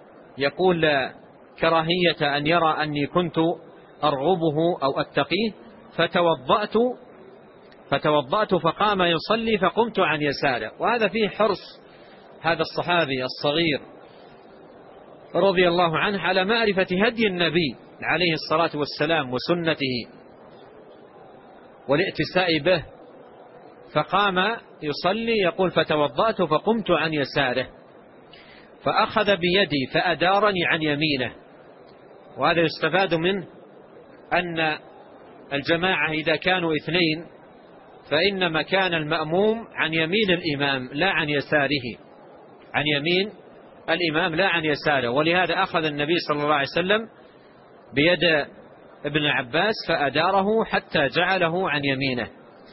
Speaker 2: يقول: كراهية أن يرى أني كنت أرغبه أو أتقيه، فتوضأت فقام يصلي فقمت عن يساره. وهذا فيه حرص هذا الصحابي الصغير رضي الله عنه على معرفة هدي النبي عليه الصلاة والسلام وسنته والائتساء به، فقام يصلي يقول فتوضأت فقمت عن يساره فأخذ بيدي فأدارني عن يمينه. وهذا يستفاد منه أن الجماعة إذا كانوا اثنين فإن مكان المأموم عن يمين الإمام لا عن يساره، عن يمين الإمام لا عن يساره. ولهذا أخذ النبي صلى الله عليه وسلم بيد ابن عباس فأداره حتى جعله عن يمينه.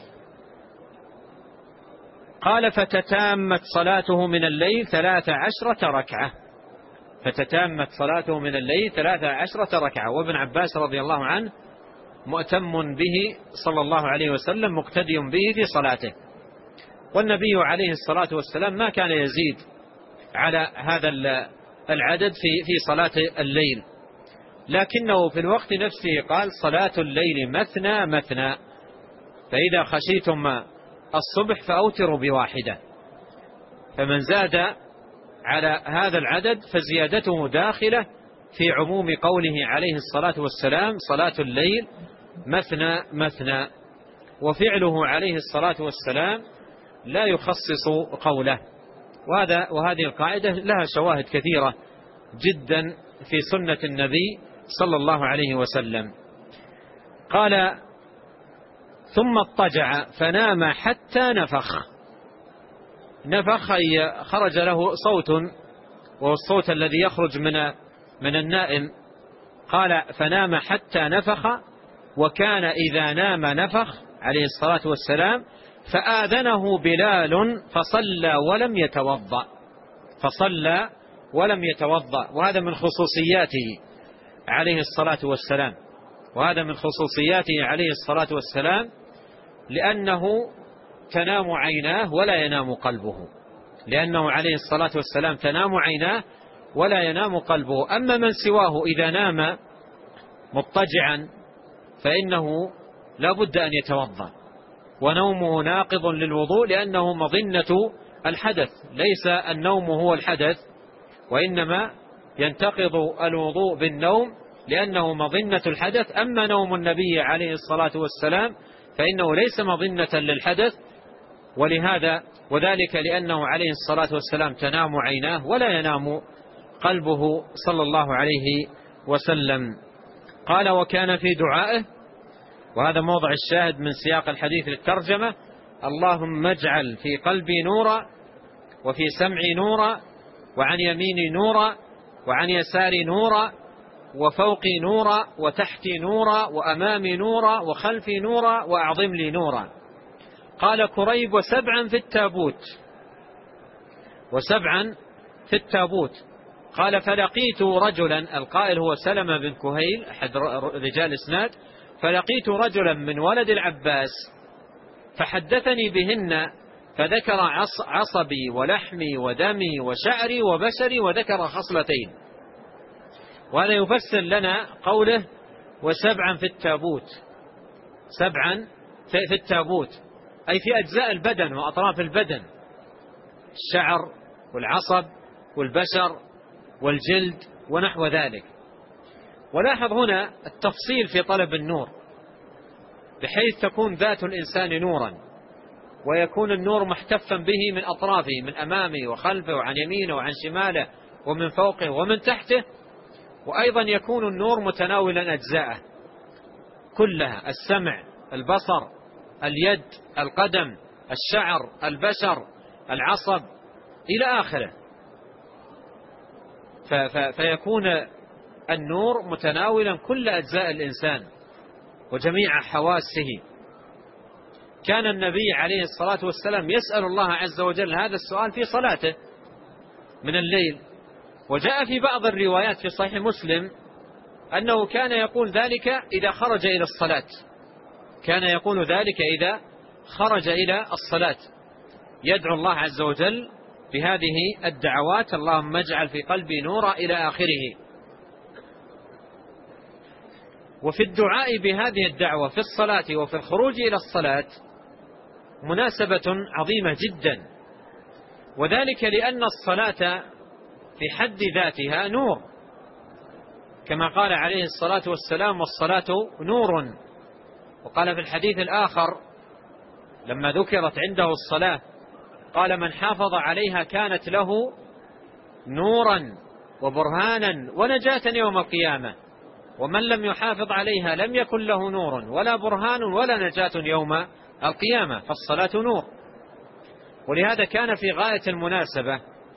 Speaker 2: قال فتتامت صلاته من الليل 13 ركعة، فتتامت صلاته من الليل 13 ركعة. وابن عباس رضي الله عنه مؤتم به صلى الله عليه وسلم مقتدي به في صلاته، والنبي عليه الصلاة والسلام ما كان يزيد على هذا العدد في صلاة الليل، لكنه في الوقت نفسه قال صلاة الليل مثنى مثنى، فإذا خشيتم الصبح فأوتروا بواحدة. فمن زاد على هذا العدد فزيادته داخلة في عموم قوله عليه الصلاة والسلام صلاة الليل مثنى مثنى، وفعله عليه الصلاة والسلام لا يخصص قوله. وهذه القاعدة لها شواهد كثيرة جدا في سنة النبي صلى الله عليه وسلم. قال ثم اضطجع فنام حتى نفخ أي خرج له صوت، وهو الصوت الذي يخرج من النائم. قال فنام حتى نفخ، وكان إذا نام نفخ عليه الصلاة والسلام فآذنه بلال فصلى ولم يتوضأ. وهذا من خصوصياته عليه الصلاة والسلام، لأنه تنام عيناه ولا ينام قلبه، لأنه عليه الصلاة والسلام تنام عيناه ولا ينام قلبه. أما من سواه إذا نام مضطجعا فإنه لا بد أن يتوضأ، ونومه ناقض للوضوء لأنه مظنة الحدث، ليس النوم هو الحدث، وإنما ينتقض الوضوء بالنوم لأنه مظنة الحدث. أما نوم النبي عليه الصلاة والسلام فإنه ليس مظنة للحدث، وذلك لأنه عليه الصلاة والسلام تنام عيناه ولا ينام قلبه صلى الله عليه وسلم. قال وكان في دعائه، وهذا موضع الشاهد من سياق الحديث للترجمة: اللهم اجعل في قلبي نورا، وفي سمعي نورا، وعن يميني نورا، وعن يساري نورا، وفوقي نورا، وتحتي نورا، وأمامي نورا، وخلفي نورا، وأعظم لي نورا. قال كريب وسبعا في التابوت. قال فلقيت رجلا، القائل هو سلمة بن كهيل أحد رجال إسناد، فلقيت رجلا من ولد العباس فحدثني بهن، فذكر عصبي ولحمي ودمي وشعري وبشري، وذكر خصلتين. وهذا يفسر لنا قوله وسبعا في التابوت، سبعا في التابوت أي في أجزاء البدن وأطراف البدن، الشعر والعصب والبشر والجلد ونحو ذلك. ولاحظ هنا التفصيل في طلب النور، بحيث تكون ذات الإنسان نورا، ويكون النور محتفا به من أطرافه، من أمامه وخلفه وعن يمينه وعن شماله ومن فوقه ومن تحته. وأيضا يكون النور متناولا أجزاءه كلها: السمع، البصر، اليد، القدم، الشعر، البشر، العصب، إلى آخره. فيكون النور متناولا كل أجزاء الإنسان وجميع حواسه. كان النبي عليه الصلاة والسلام يسأل الله عز وجل هذا السؤال في صلاته من الليل. وجاء في بعض الروايات في صحيح مسلم أنه كان يقول ذلك إذا خرج إلى الصلاة، كان يقول ذلك إذا خرج إلى الصلاة، يدعو الله عز وجل بهذه الدعوات: اللهم اجعل في قلبي نورا إلى آخره. وفي الدعاء بهذه الدعوة في الصلاة وفي الخروج إلى الصلاة مناسبة عظيمة جدا، وذلك لأن الصلاة في حد ذاتها نور، كما قال عليه الصلاة والسلام: والصلاة نور. وقال في الحديث الآخر لما ذكرت عنده الصلاة قال: من حافظ عليها كانت له نورا وبرهانا ونجاة يوم القيامة، ومن لم يحافظ عليها لم يكن له نور ولا برهان ولا نجاة يوم القيامة. فالصلاة نور، ولهذا كان في غاية المناسبة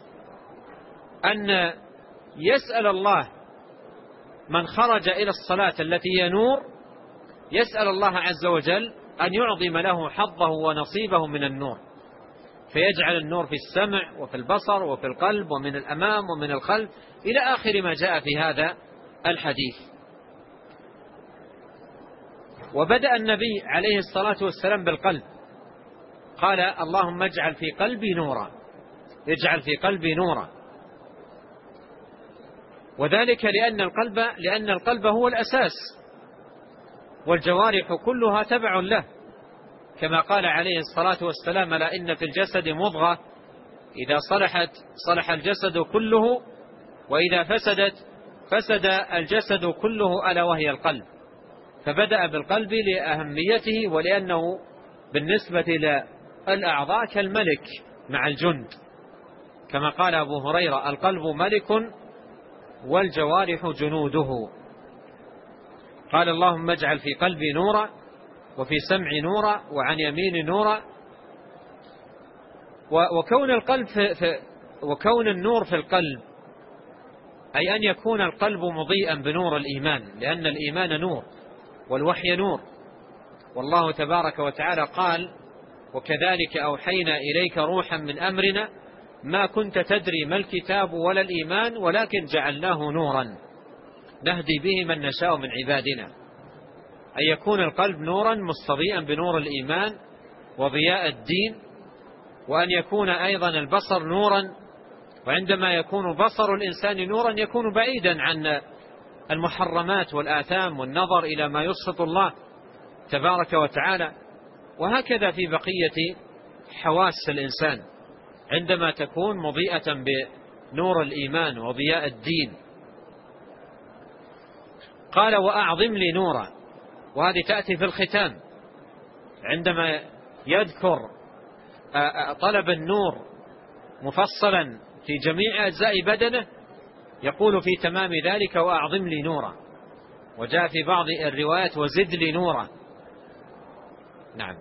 Speaker 2: أن يسأل الله من خرج إلى الصلاة التي هي نور، يسأل الله عز وجل أن يعظم له حظه ونصيبه من النور، فيجعل النور في السمع وفي البصر وفي القلب ومن الأمام ومن الخلف إلى آخر ما جاء في هذا الحديث. وبدأ النبي عليه الصلاة والسلام بالقلب، قال: اللهم اجعل في قلبي نورا، اجعل في قلبي نورا. وذلك لأن القلب هو الأساس، والجوارح كلها تبع له، كما قال عليه الصلاة والسلام: لا إن في الجسد مضغة إذا صلحت صلح الجسد كله، وإذا فسدت فسد الجسد كله، ألا وهي القلب. فبدأ بالقلب لأهميته، ولأنه بالنسبة للأعضاء كالملك مع الجند، كما قال أبو هريرة: القلب ملك والجوارح جنوده. قال: اللهم اجعل في قلبي نورا، وفي سمعي نورا، وعن يميني نورا. وكون النور في القلب أي أن يكون القلب مضيئا بنور الإيمان، لأن الإيمان نور والوحي نور. والله تبارك وتعالى قال: وكذلك أوحينا إليك روحا من أمرنا ما كنت تدري ما الكتاب ولا الإيمان ولكن جعلناه نورا نهدي به من نشاء من عبادنا. أن يكون القلب نورا مستضيئا بنور الإيمان وضياء الدين، وأن يكون أيضا البصر نورا، وعندما يكون بصر الإنسان نورا يكون بعيدا عن المحرمات والآثام والنظر إلى ما يسخط الله تبارك وتعالى. وهكذا في بقية حواس الإنسان عندما تكون مضيئة بنور الإيمان وضياء الدين. قال: وأعظم لي نورا، وهذه تأتي في الختام عندما يذكر طلب النور مفصلا في جميع أجزاء بدنه، يقول في تمام ذلك: وأعظم لي نورا. وجاء في بعض الروايات: وزد لي نورا. نعم.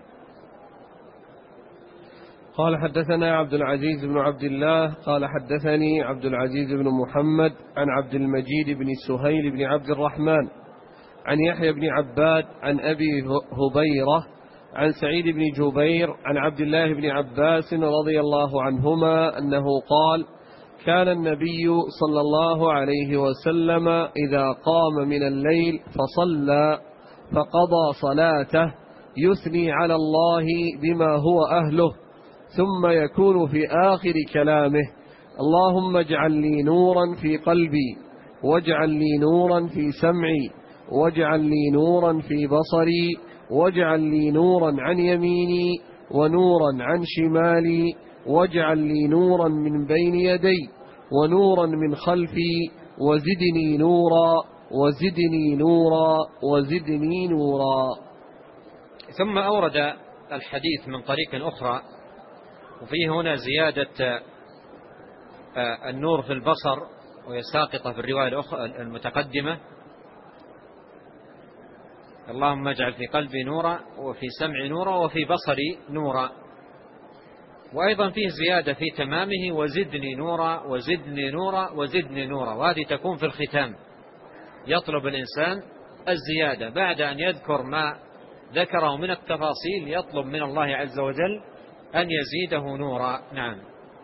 Speaker 1: قال: حدثنا عبد العزيز بن عبد الله قال: حدثني عبد العزيز بن محمد عن عبد المجيد بن سهيل بن عبد الرحمن عن يحيى بن عباد عن أبي هبيرة عن سعيد بن جبير عن عبد الله بن عباس رضي الله عنهما أنه قال: كان النبي صلى الله عليه وسلم إذا قام من الليل فصلى فقضى صلاته يثني على الله بما هو أهله، ثم يكون في آخر كلامه: اللهم اجعل لي نورا في قلبي، واجعل لي نورا في سمعي، واجعل لي نورا في بصري، واجعل لي نورا عن يميني ونورا عن شمالي، واجعل لي نورا من بين يدي ونورا من خلفي، وزدني نورا وزدني نورا وزدني نورا.
Speaker 2: ثم أورد الحديث من طريق أخرى، وفيه هنا زيادة النور في البصر، وهي ساقطة في الرواية المتقدمة: اللهم اجعل في قلبي نورا، وفي سمعي نورا، وفي بصري نورا. وأيضا فيه زيادة في تمامه: وزدني نورا وزدني نورا وزدني نورا. وهذه تكون في الختام، يطلب الإنسان الزيادة بعد أن يذكر ما ذكره من التفاصيل، يطلب من الله عز وجل أن يزيده نورا. نعم.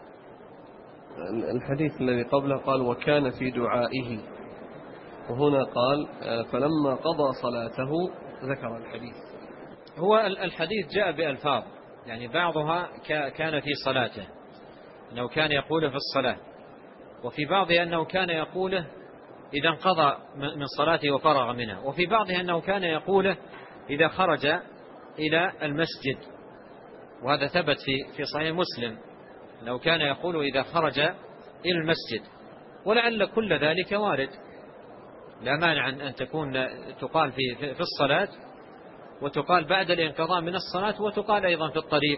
Speaker 1: الحديث الذي قبله قال: وكان في دعائه، وهنا قال: فلما قضى صلاته ذكر الحديث.
Speaker 2: هو الحديث جاء بألفاظ، يعني بعضها كان في صلاته، أنه كان يقوله في الصلاة، وفي بعضها أنه كان يقوله إذا انقضى من صلاته وفرغ منها، وفي بعضها أنه كان يقوله إذا خرج إلى المسجد، وهذا ثبت في صحيح مسلم أنه كان يقول إذا خرج إلى المسجد. ولعل كل ذلك وارد، لا مانع أن تقال في الصلاة، وتقال بعد الانقضاء من الصلاة، وتقال أيضا في الطريق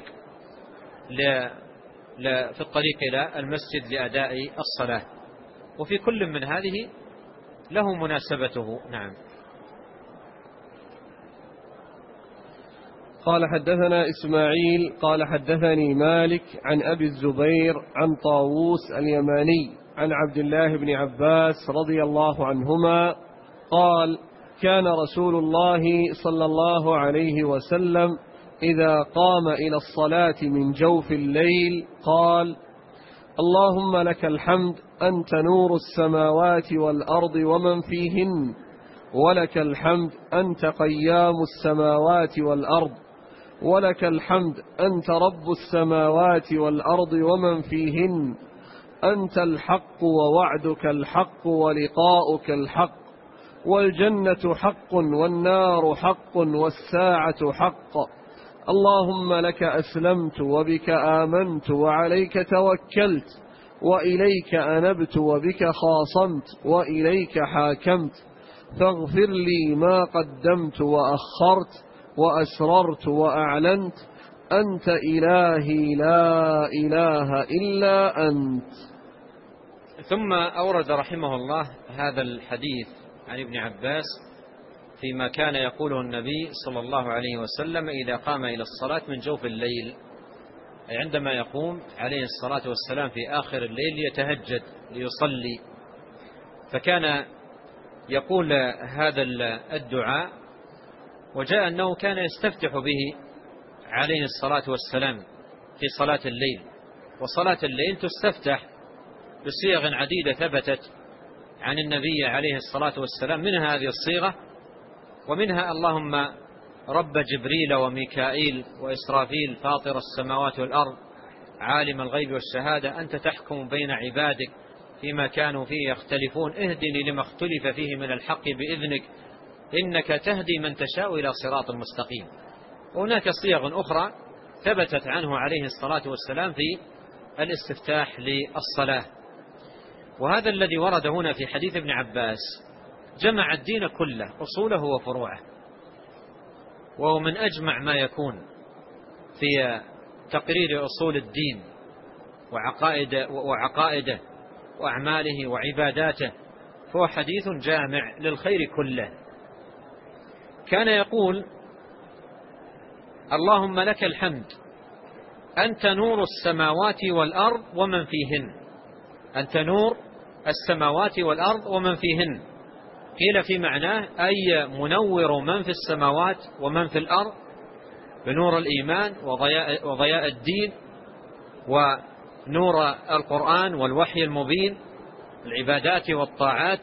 Speaker 2: إلى المسجد لأداء الصلاة، وفي كل من هذه له مناسبته. نعم.
Speaker 1: قال حدثنا إسماعيل قال حدثني مالك عن أبي الزبير عن طاووس اليماني عن عبد الله بن عباس رضي الله عنهما قال: كان رسول الله صلى الله عليه وسلم إذا قام إلى الصلاة من جوف الليل قال: اللهم لك الحمد أنت نور السماوات والأرض ومن فيهن، ولك الحمد أنت قيام السماوات والأرض، ولك الحمد أنت رب السماوات والأرض ومن فيهن، أنت الحق ووعدك الحق ولقاؤك الحق، والجنة حق والنار حق والساعة حق، اللهم لك أسلمت وبك آمنت وعليك توكلت وإليك أنبت وبك خاصمت وإليك حاكمت، فاغفر لي ما قدمت وأخرت وأسررت وأعلنت، أنت إلهي لا إله إلا أنت.
Speaker 2: ثم أورد رحمه الله هذا الحديث عن ابن عباس فيما كان يقوله النبي صلى الله عليه وسلم إذا قام إلى الصلاة من جوف الليل، أي عندما يقوم عليه الصلاة والسلام في آخر الليل يتهجد ليصلي، فكان يقول هذا الدعاء، وجاء أنه كان يستفتح به عليه الصلاة والسلام في صلاة الليل. وصلاة الليل تستفتح بصيغ عديدة ثبتت عن النبي عليه الصلاة والسلام، منها هذه الصيغة، ومنها اللهم رب جبريل وميكائيل وإسرافيل فاطر السماوات والأرض عالم الغيب والشهادة أنت تحكم بين عبادك فيما كانوا فيه يختلفون اهدني لما اختلف فيه من الحق بإذنك إنك تهدي من تشاء إلى صراط مستقيم. وهناك صيغ أخرى ثبتت عنه عليه الصلاة والسلام في الاستفتاح للصلاة. وهذا الذي ورد هنا في حديث ابن عباس جمع الدين كله أصوله وفروعه، وهو من أجمع ما يكون في تقرير أصول الدين وعقائده وأعماله وعباداته، فهو حديث جامع للخير كله. كان يقول اللهم لك الحمد أنت نور السماوات والأرض ومن فيهن، أنت نور السماوات والأرض ومن فيهن، قيل في معناه أي منور من في السماوات ومن في الأرض بنور الإيمان وضياء الدين ونور القرآن والوحي المبين العبادات والطاعات.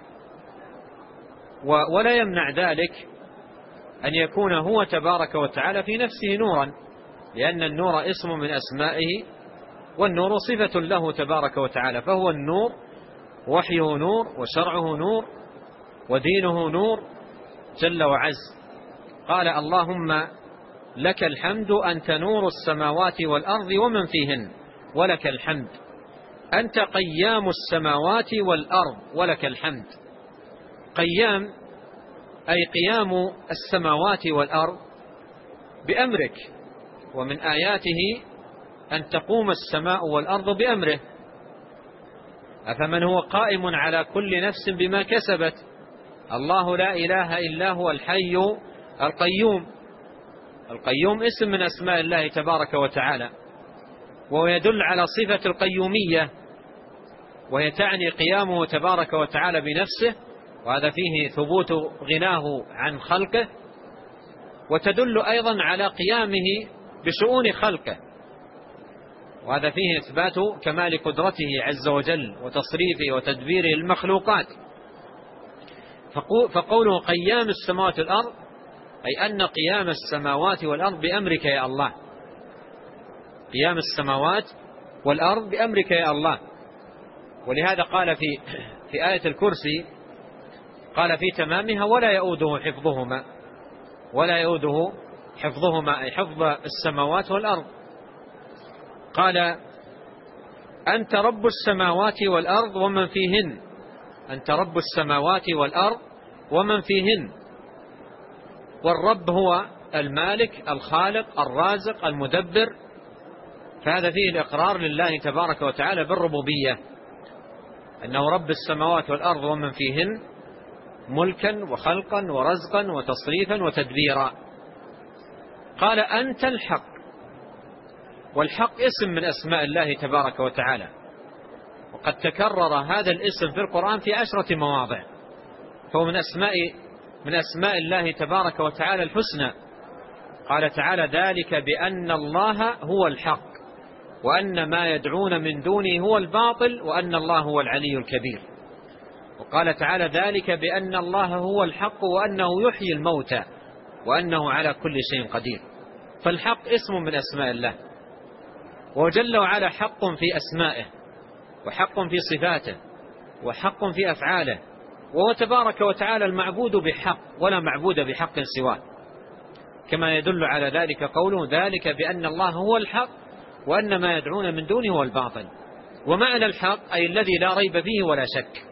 Speaker 2: ولا يمنع ذلك أن يكون هو تبارك وتعالى في نفسه نورا، لأن النور اسم من أسمائه، والنور صفة له تبارك وتعالى، فهو النور، وحيه نور، وشرعه نور، ودينه نور جل وعز. قال اللهم لك الحمد أنت نور السماوات والأرض ومن فيهن، ولك الحمد أنت قيام السماوات والأرض ولك الحمد. قيام أي قيام السماوات والأرض بأمرك، ومن آياته أن تقوم السماء والأرض بأمره، أفمن هو قائم على كل نفس بما كسبت، الله لا إله إلا هو الحي القيوم. القيوم اسم من أسماء الله تبارك وتعالى، وهو يدل على صفة القيومية، وهي تعني قيامه تبارك وتعالى بنفسه، وهذا فيه ثبوت غناه عن خلقه، وتدل أيضا على قيامه بشؤون خلقه، وهذا فيه إثبات كمال قدرته عز وجل وتصريفه وتدبيره المخلوقات. فقوله قيام السماوات والأرض أي أن قيام السماوات والأرض بأمرك يا الله، قيام السماوات والأرض بأمرك يا الله. ولهذا قال في آية الكرسي قال في تمامها ولا يؤوده حفظهما، ولا يؤوده حفظهما أي حفظ السماوات والأرض. قال أنت رب السماوات والأرض ومن فيهن، أنت رب السماوات والأرض ومن فيهن. والرب هو المالك الخالق الرازق المدبر، فهذا فيه الإقرار لله تبارك وتعالى بالربوبية، أنه رب السماوات والأرض ومن فيهن ملكا وخلقا ورزقا وتصريفا وتدبيرا. قال أنت الحق، والحق اسم من أسماء الله تبارك وتعالى، وقد تكرر هذا الاسم في القرآن في 10 مواضع، فهو من أسماء الله تبارك وتعالى الحسنى. قال تعالى ذلك بأن الله هو الحق وأن ما يدعون من دونه هو الباطل وأن الله هو العلي الكبير. وقال تعالى ذلك بأن الله هو الحق وأنه يحيي الموتى وأنه على كل شيء قدير. فالحق اسم من أسماء الله، وجل وعلا حق في أسمائه وحق في صفاته وحق في أفعاله، وهو تبارك وتعالى المعبود بحق ولا معبود بحق سواه، كما يدل على ذلك قوله ذلك بأن الله هو الحق وأن ما يدعون من دونه هو الباطل. ومعنى الحق أي الذي لا ريب فيه ولا شك،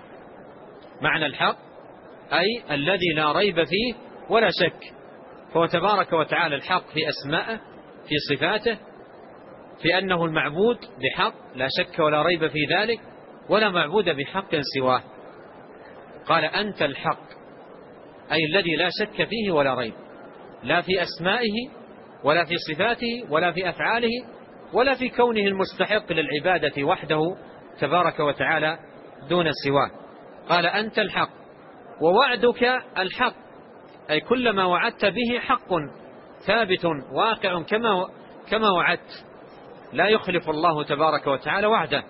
Speaker 2: معنى الحق أي الذي لا ريب فيه ولا شك، فهو تبارك وتعالى الحق في أسمائه في صفاته، في أنه المعبود بحق لا شك ولا ريب في ذلك، ولا معبود بحق سواه. قال أنت الحق أي الذي لا شك فيه ولا ريب، لا في أسمائه ولا في صفاته ولا في أفعاله ولا في كونه المستحق للعبادة وحده تبارك وتعالى دون سواه. قال أنت الحق، ووعدك الحق أي كل ما وعدت به حق ثابت واقع كما وعدت، لا يخلف الله تبارك وتعالى وعده.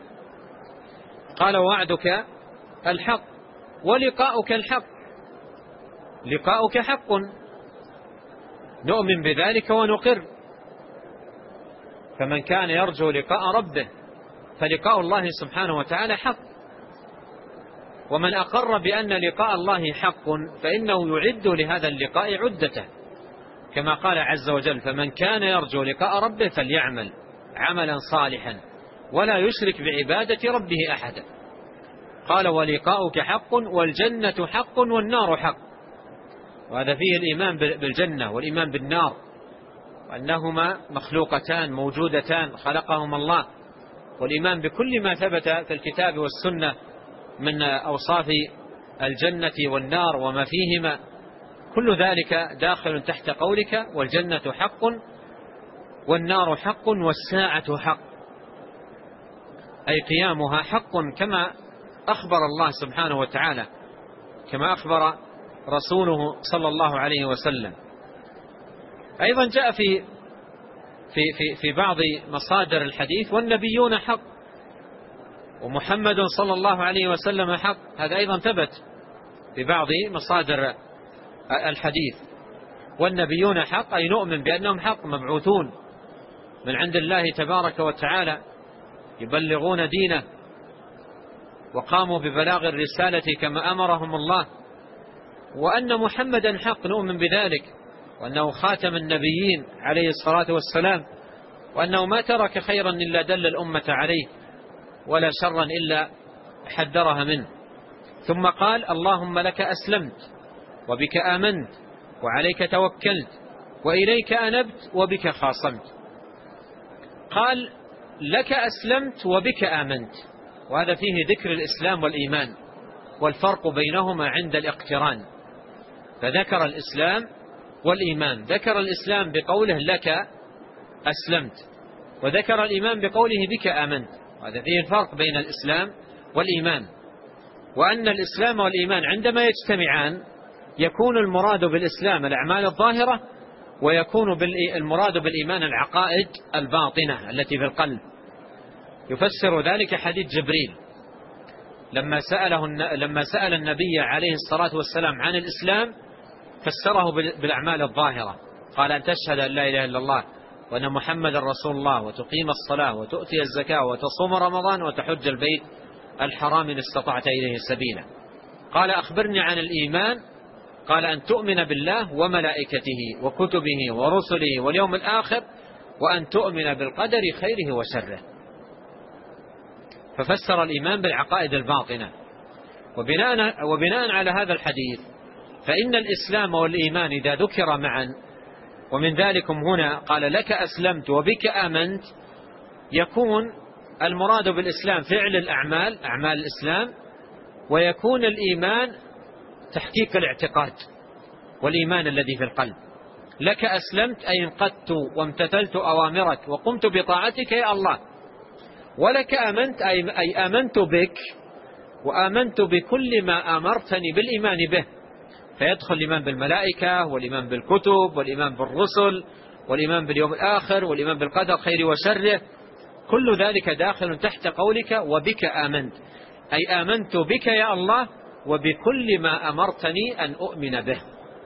Speaker 2: قال وعدك الحق، ولقاؤك الحق، لقاؤك حق نؤمن بذلك ونقر. فمن كان يرجو لقاء ربه فلقاء الله سبحانه وتعالى حق، ومن أقر بأن لقاء الله حق فإنه يعد لهذا اللقاء عدته، كما قال عز وجل فمن كان يرجو لقاء ربه فليعمل عملا صالحا ولا يشرك بعبادة ربه أحدا. قال ولقاؤك حق والجنة حق والنار حق، وهذا فيه الإيمان بالجنة والإيمان بالنار، وأنهما مخلوقتان موجودتان خلقهما الله، والإيمان بكل ما ثبت في الكتاب والسنة من أوصاف الجنة والنار وما فيهما، كل ذلك داخل تحت قولك والجنة حق والنار حق والساعة حق، أي قيامها حق كما أخبر الله سبحانه وتعالى، كما أخبر رسوله صلى الله عليه وسلم. أيضا جاء في بعض مصادر الحديث والنبيون حق ومحمد صلى الله عليه وسلم حق، هذا أيضا ثبت في بعض مصادر الحديث. والنبيون حق أي نؤمن بأنهم حق مبعوثون من عند الله تبارك وتعالى يبلغون دينه وقاموا ببلاغ الرسالة كما أمرهم الله، وأن محمدا حق نؤمن بذلك، وأنه خاتم النبيين عليه الصلاة والسلام، وأنه ما ترك خيرا إلا دل الأمة عليه ولا شرا إلا حذرها منه. ثم قال اللهم لك أسلمت وبك آمنت وعليك توكلت وإليك أنبت وبك خاصمت. قال لك أسلمت وبك آمنت، وهذا فيه ذكر الإسلام والإيمان والفرق بينهما عند الاقتران، فذكر الإسلام والإيمان، ذكر الإسلام بقوله لك أسلمت، وذكر الإيمان بقوله بك آمنت، وهذا فيه الفرق بين الإسلام والإيمان، وأن الإسلام والإيمان عندما يجتمعان يكون المراد بالإسلام الأعمال الظاهرة، ويكون المراد بالإيمان العقائد الباطنة التي في القلب. يفسر ذلك حديث جبريل لما سأل النبي عليه الصلاة والسلام عن الإسلام فسره بالأعمال الظاهرة، قال أن تشهد أن لا إله إلا الله وأن محمد رسول الله وتقيم الصلاة وتؤتي الزكاة وتصوم رمضان وتحج البيت الحرام إن استطعت إليه سبيلا. قال أخبرني عن الإيمان، قال أن تؤمن بالله وملائكته وكتبه ورسله واليوم الآخر وأن تؤمن بالقدر خيره وشره. ففسر الإيمان بالعقائد الباطنة. وبناء على هذا الحديث فإن الإسلام والإيمان إذا ذكر معا، ومن ذلكم هنا قال لك أسلمت وبك آمنت، يكون المراد بالإسلام فعل الأعمال، أعمال الإسلام، ويكون الإيمان تحقيق الاعتقاد والإيمان الذي في القلب. لك أسلمت أي انقدت وامتثلت أوامرك وقمت بطاعتك يا الله. ولك آمنت أي آمنت بك وآمنت بكل ما أمرتني بالإيمان به، فيدخل الإيمان بالملائكة والإيمان بالكتب والإيمان بالرسل والإيمان باليوم الآخر والإيمان بالقدر خير وشره، كل ذلك داخل تحت قولك وبك آمنت، أي آمنت بك يا الله وبكل ما أمرتني أن أؤمن به.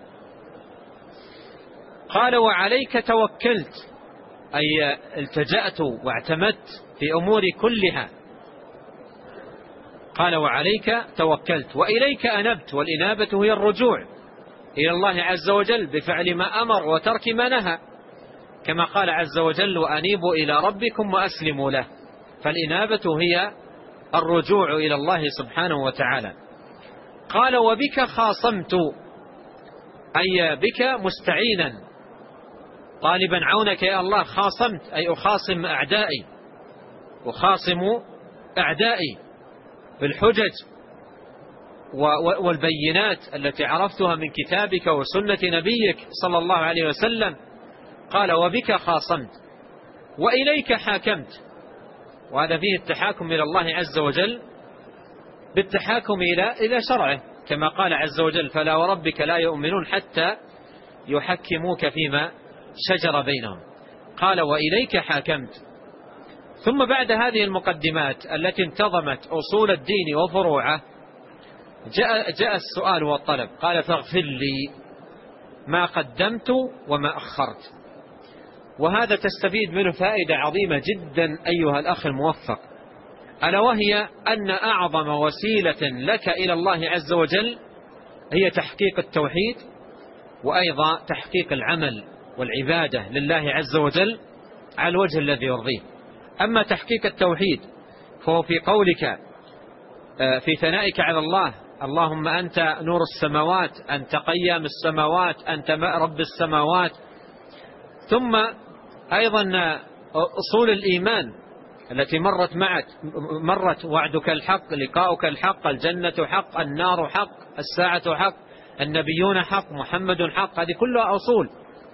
Speaker 2: قال وعليك توكلت أي التجأت واعتمدت في أموري كلها. قال وعليك توكلت وإليك أنبت، والإنابة هي الرجوع إلى الله عز وجل بفعل ما أمر وترك ما نهى، كما قال عز وجل وأنيبوا إلى ربكم وأسلموا له. فالإنابة هي الرجوع إلى الله سبحانه وتعالى. قال وبك خاصمت أي بك مستعينا طالبا عونك يا الله. خاصمت أي أخاصم أعدائي، أخاصم أعدائي بالحجج والبينات التي عرفتها من كتابك وسنة نبيك صلى الله عليه وسلم. قال وبك خاصمت وإليك حاكمت، وهذا فيه التحاكم إلى الله عز وجل بالتحاكم إلى شرعه، كما قال عز وجل فلا وربك لا يؤمنون حتى يحكموك فيما شجر بينهم. قال وإليك حاكمت. ثم بعد هذه المقدمات التي انتظمت أصول الدين وفروعه جاء السؤال والطلب. قال فاغفر لي ما قدمت وما أخرت. وهذا تستفيد منه فائدة عظيمة جدا أيها الأخ الموفق، ألا وهي أن أعظم وسيلة لك إلى الله عز وجل هي تحقيق التوحيد، وأيضا تحقيق العمل والعبادة لله عز وجل على الوجه الذي يرضيه. أما تحقيق التوحيد فهو في قولك في ثنائك على الله اللهم أنت نور السماوات، أنت قيام السماوات، أنت رب السماوات. ثم أيضا أصول الإيمان التي مرت وعدك الحق، لقاؤك الحق، الجنة حق، النار حق، الساعة حق، النبيون حق، محمد حق، هذه كلها أصول.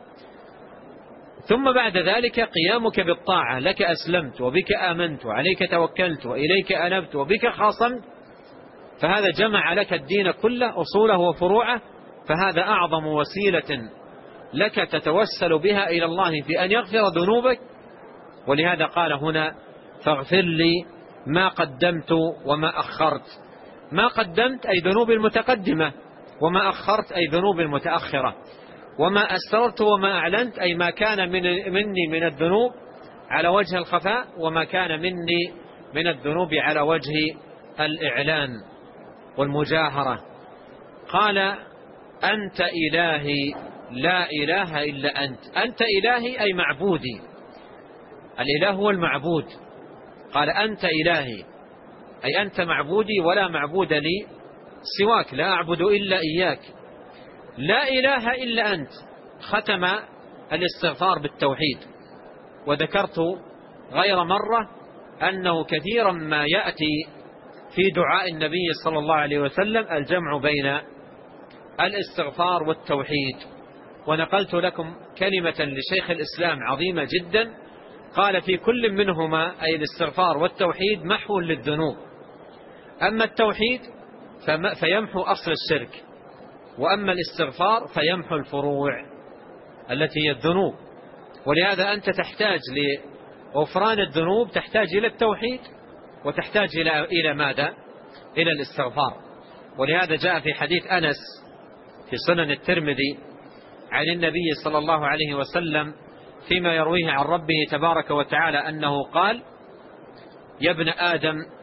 Speaker 2: ثم بعد ذلك قيامك بالطاعة، لك أسلمت وبك آمنت وعليك توكلت وإليك أنبت وبك خاصمت، فهذا جمع لك الدين كله أصوله وفروعه، فهذا أعظم وسيلة لك تتوسل بها إلى الله في أن يغفر ذنوبك. ولهذا قال هنا فاغفر لي ما قدمت وما أخرت. ما قدمت أي ذنوب المتقدمة، وما أخرت أي ذنوب المتأخرة، وما أسررت وما أعلنت أي ما كان مني من الذنوب على وجه الخفاء، وما كان مني من الذنوب على وجه الإعلان والمجاهرة. قال أنت إلهي لا إله إلا أنت. أنت إلهي أي معبودي، الإله هو المعبود. قال أنت إلهي أي أنت معبودي ولا معبود لي سواك، لا أعبد إلا إياك، لا إله إلا أنت. ختم الاستغفار بالتوحيد. وذكرت غير مرة أنه كثيرا ما يأتي في دعاء النبي صلى الله عليه وسلم الجمع بين الاستغفار والتوحيد. ونقلت لكم كلمة لشيخ الإسلام عظيمة جدا، قال في كل منهما أي الاستغفار والتوحيد محو للذنوب. أما التوحيد فيمحو أصل الشرك، وأما الاستغفار فيمحو الفروع التي هي الذنوب. ولهذا أنت تحتاج لغفران الذنوب، تحتاج إلى التوحيد، وتحتاج إلى ماذا؟ إلى الاستغفار. ولهذا جاء في حديث أنس في سنن الترمذي عن النبي صلى الله عليه وسلم فيما يرويه عن ربه تبارك وتعالى أنه قال يا ابن آدم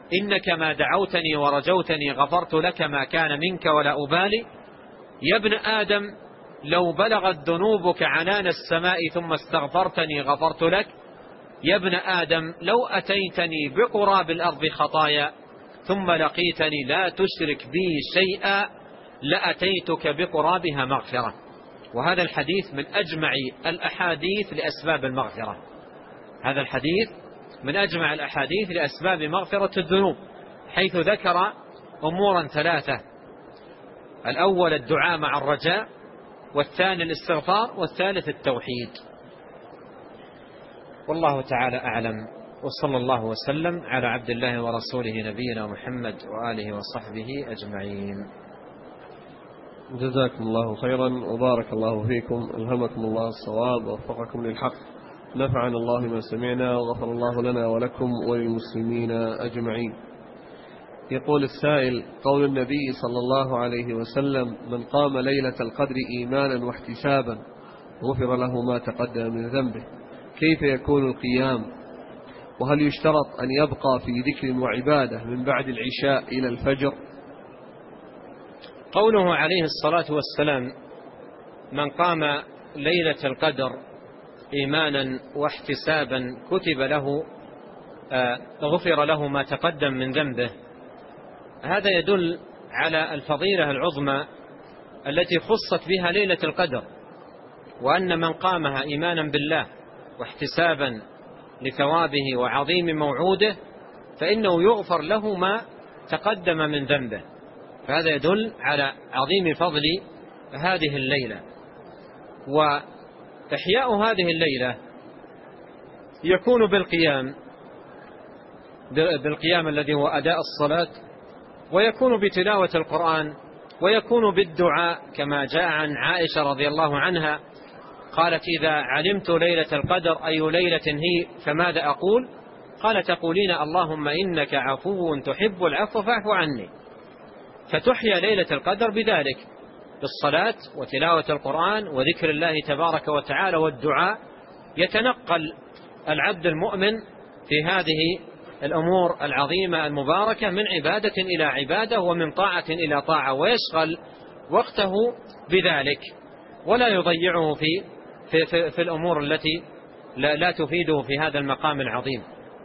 Speaker 2: إنك ما دعوتني ورجوتني غفرت لك ما كان منك ولا أبالي. يا ابن آدم لو بلغت ذنوبك عنان السماء ثم استغفرتني غفرت لك. يا ابن آدم لو أتيتني بقراب الأرض خطايا ثم لقيتني لا تشرك بي شيئا لأتيتك بقرابها مغفرة. وهذا الحديث من أجمع الأحاديث لأسباب المغفرة. هذا الحديث من أجمع الأحاديث لأسباب مغفرة الذنوب، حيث ذكر أمورا ثلاثة: الأول الدعاء مع الرجاء، والثاني الاستغفار، والثالث التوحيد. والله تعالى أعلم، وصلى الله وسلم على عبد الله ورسوله نبينا محمد وآله وصحبه أجمعين.
Speaker 1: جزاكم الله خيرا وبارك الله فيكم، ألهمكم الله الصواب ووفقكم للحق، نفعنا الله ما سمعنا وغفر الله لنا ولكم وللمسلمين أجمعين. يقول السائل: قول النبي صلى الله عليه وسلم: من قام ليلة القدر إيمانا واحتسابا غفر له ما تقدم من ذنبه، كيف يكون القيام؟ وهل يشترط أن يبقى في ذكر وعبادة من بعد العشاء إلى الفجر؟
Speaker 2: قوله عليه الصلاة والسلام: من قام ليلة القدر إيمانا واحتسابا كتب له غفر له ما تقدم من ذنبه، هذا يدل على الفضيلة العظمى التي خصت بها ليلة القدر، وأن من قامها إيمانا بالله واحتسابا لثوابه وعظيم موعوده فإنه يغفر له ما تقدم من ذنبه. فهذا يدل على عظيم فضل هذه الليلة. وإحياء هذه الليلة يكون بالقيام الذي هو أداء الصلاة، ويكون بتلاوة القرآن، ويكون بالدعاء كما جاء عن عائشة رضي الله عنها قالت: إذا علمت ليلة القدر أي ليلة هي فماذا أقول؟ قال: تقولين اللهم إنك عفو تحب العفو فاعف عني. فتحيا ليلة القدر بذلك، بالصلاة وتلاوة القرآن وذكر الله تبارك وتعالى والدعاء. يتنقل العبد المؤمن في هذه الأمور العظيمة المباركة من عبادة إلى عبادة ومن طاعة إلى طاعة، ويشغل وقته بذلك ولا يضيعه في الأمور التي لا تفيده في هذا المقام العظيم.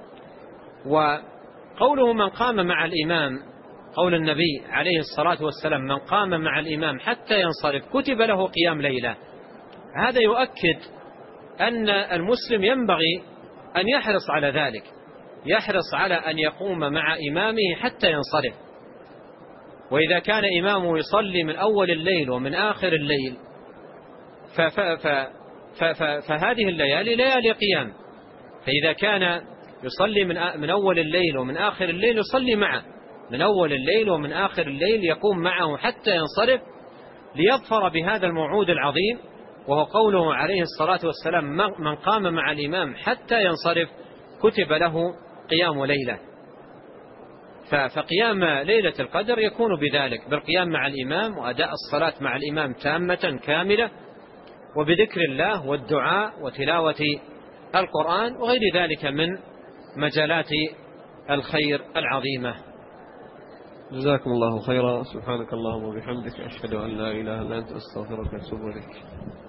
Speaker 2: وقوله من قام مع الإمام، قول النبي عليه الصلاة والسلام: من قام مع الإمام حتى ينصرف كتب له قيام ليلة. هذا يؤكد أن المسلم ينبغي أن يحرص على ذلك، يحرص على أن يقوم مع إمامه حتى ينصرف. وإذا كان إمامه يصلي من أول الليل ومن آخر الليل فهذه الليالي ليالي قيام. فإذا كان يصلي من أول الليل ومن آخر الليل يصلي معه من أول الليل ومن آخر الليل، يقوم معه حتى ينصرف ليظفر بهذا الموعود العظيم، وهو قوله عليه الصلاة والسلام: من قام مع الإمام حتى ينصرف كتب له قيام ليلة. فقيام ليلة القدر يكون بذلك، بالقيام مع الإمام وأداء الصلاة مع الإمام تامة كاملة، وبذكر الله والدعاء وتلاوة القرآن وغير ذلك من مجالات الخير العظيمة.
Speaker 1: جزاكم الله خيرا. سبحانك اللهم وبحمدك، أشهد أن لا إله إلا أنت، أستغفرك وأتوب إليك.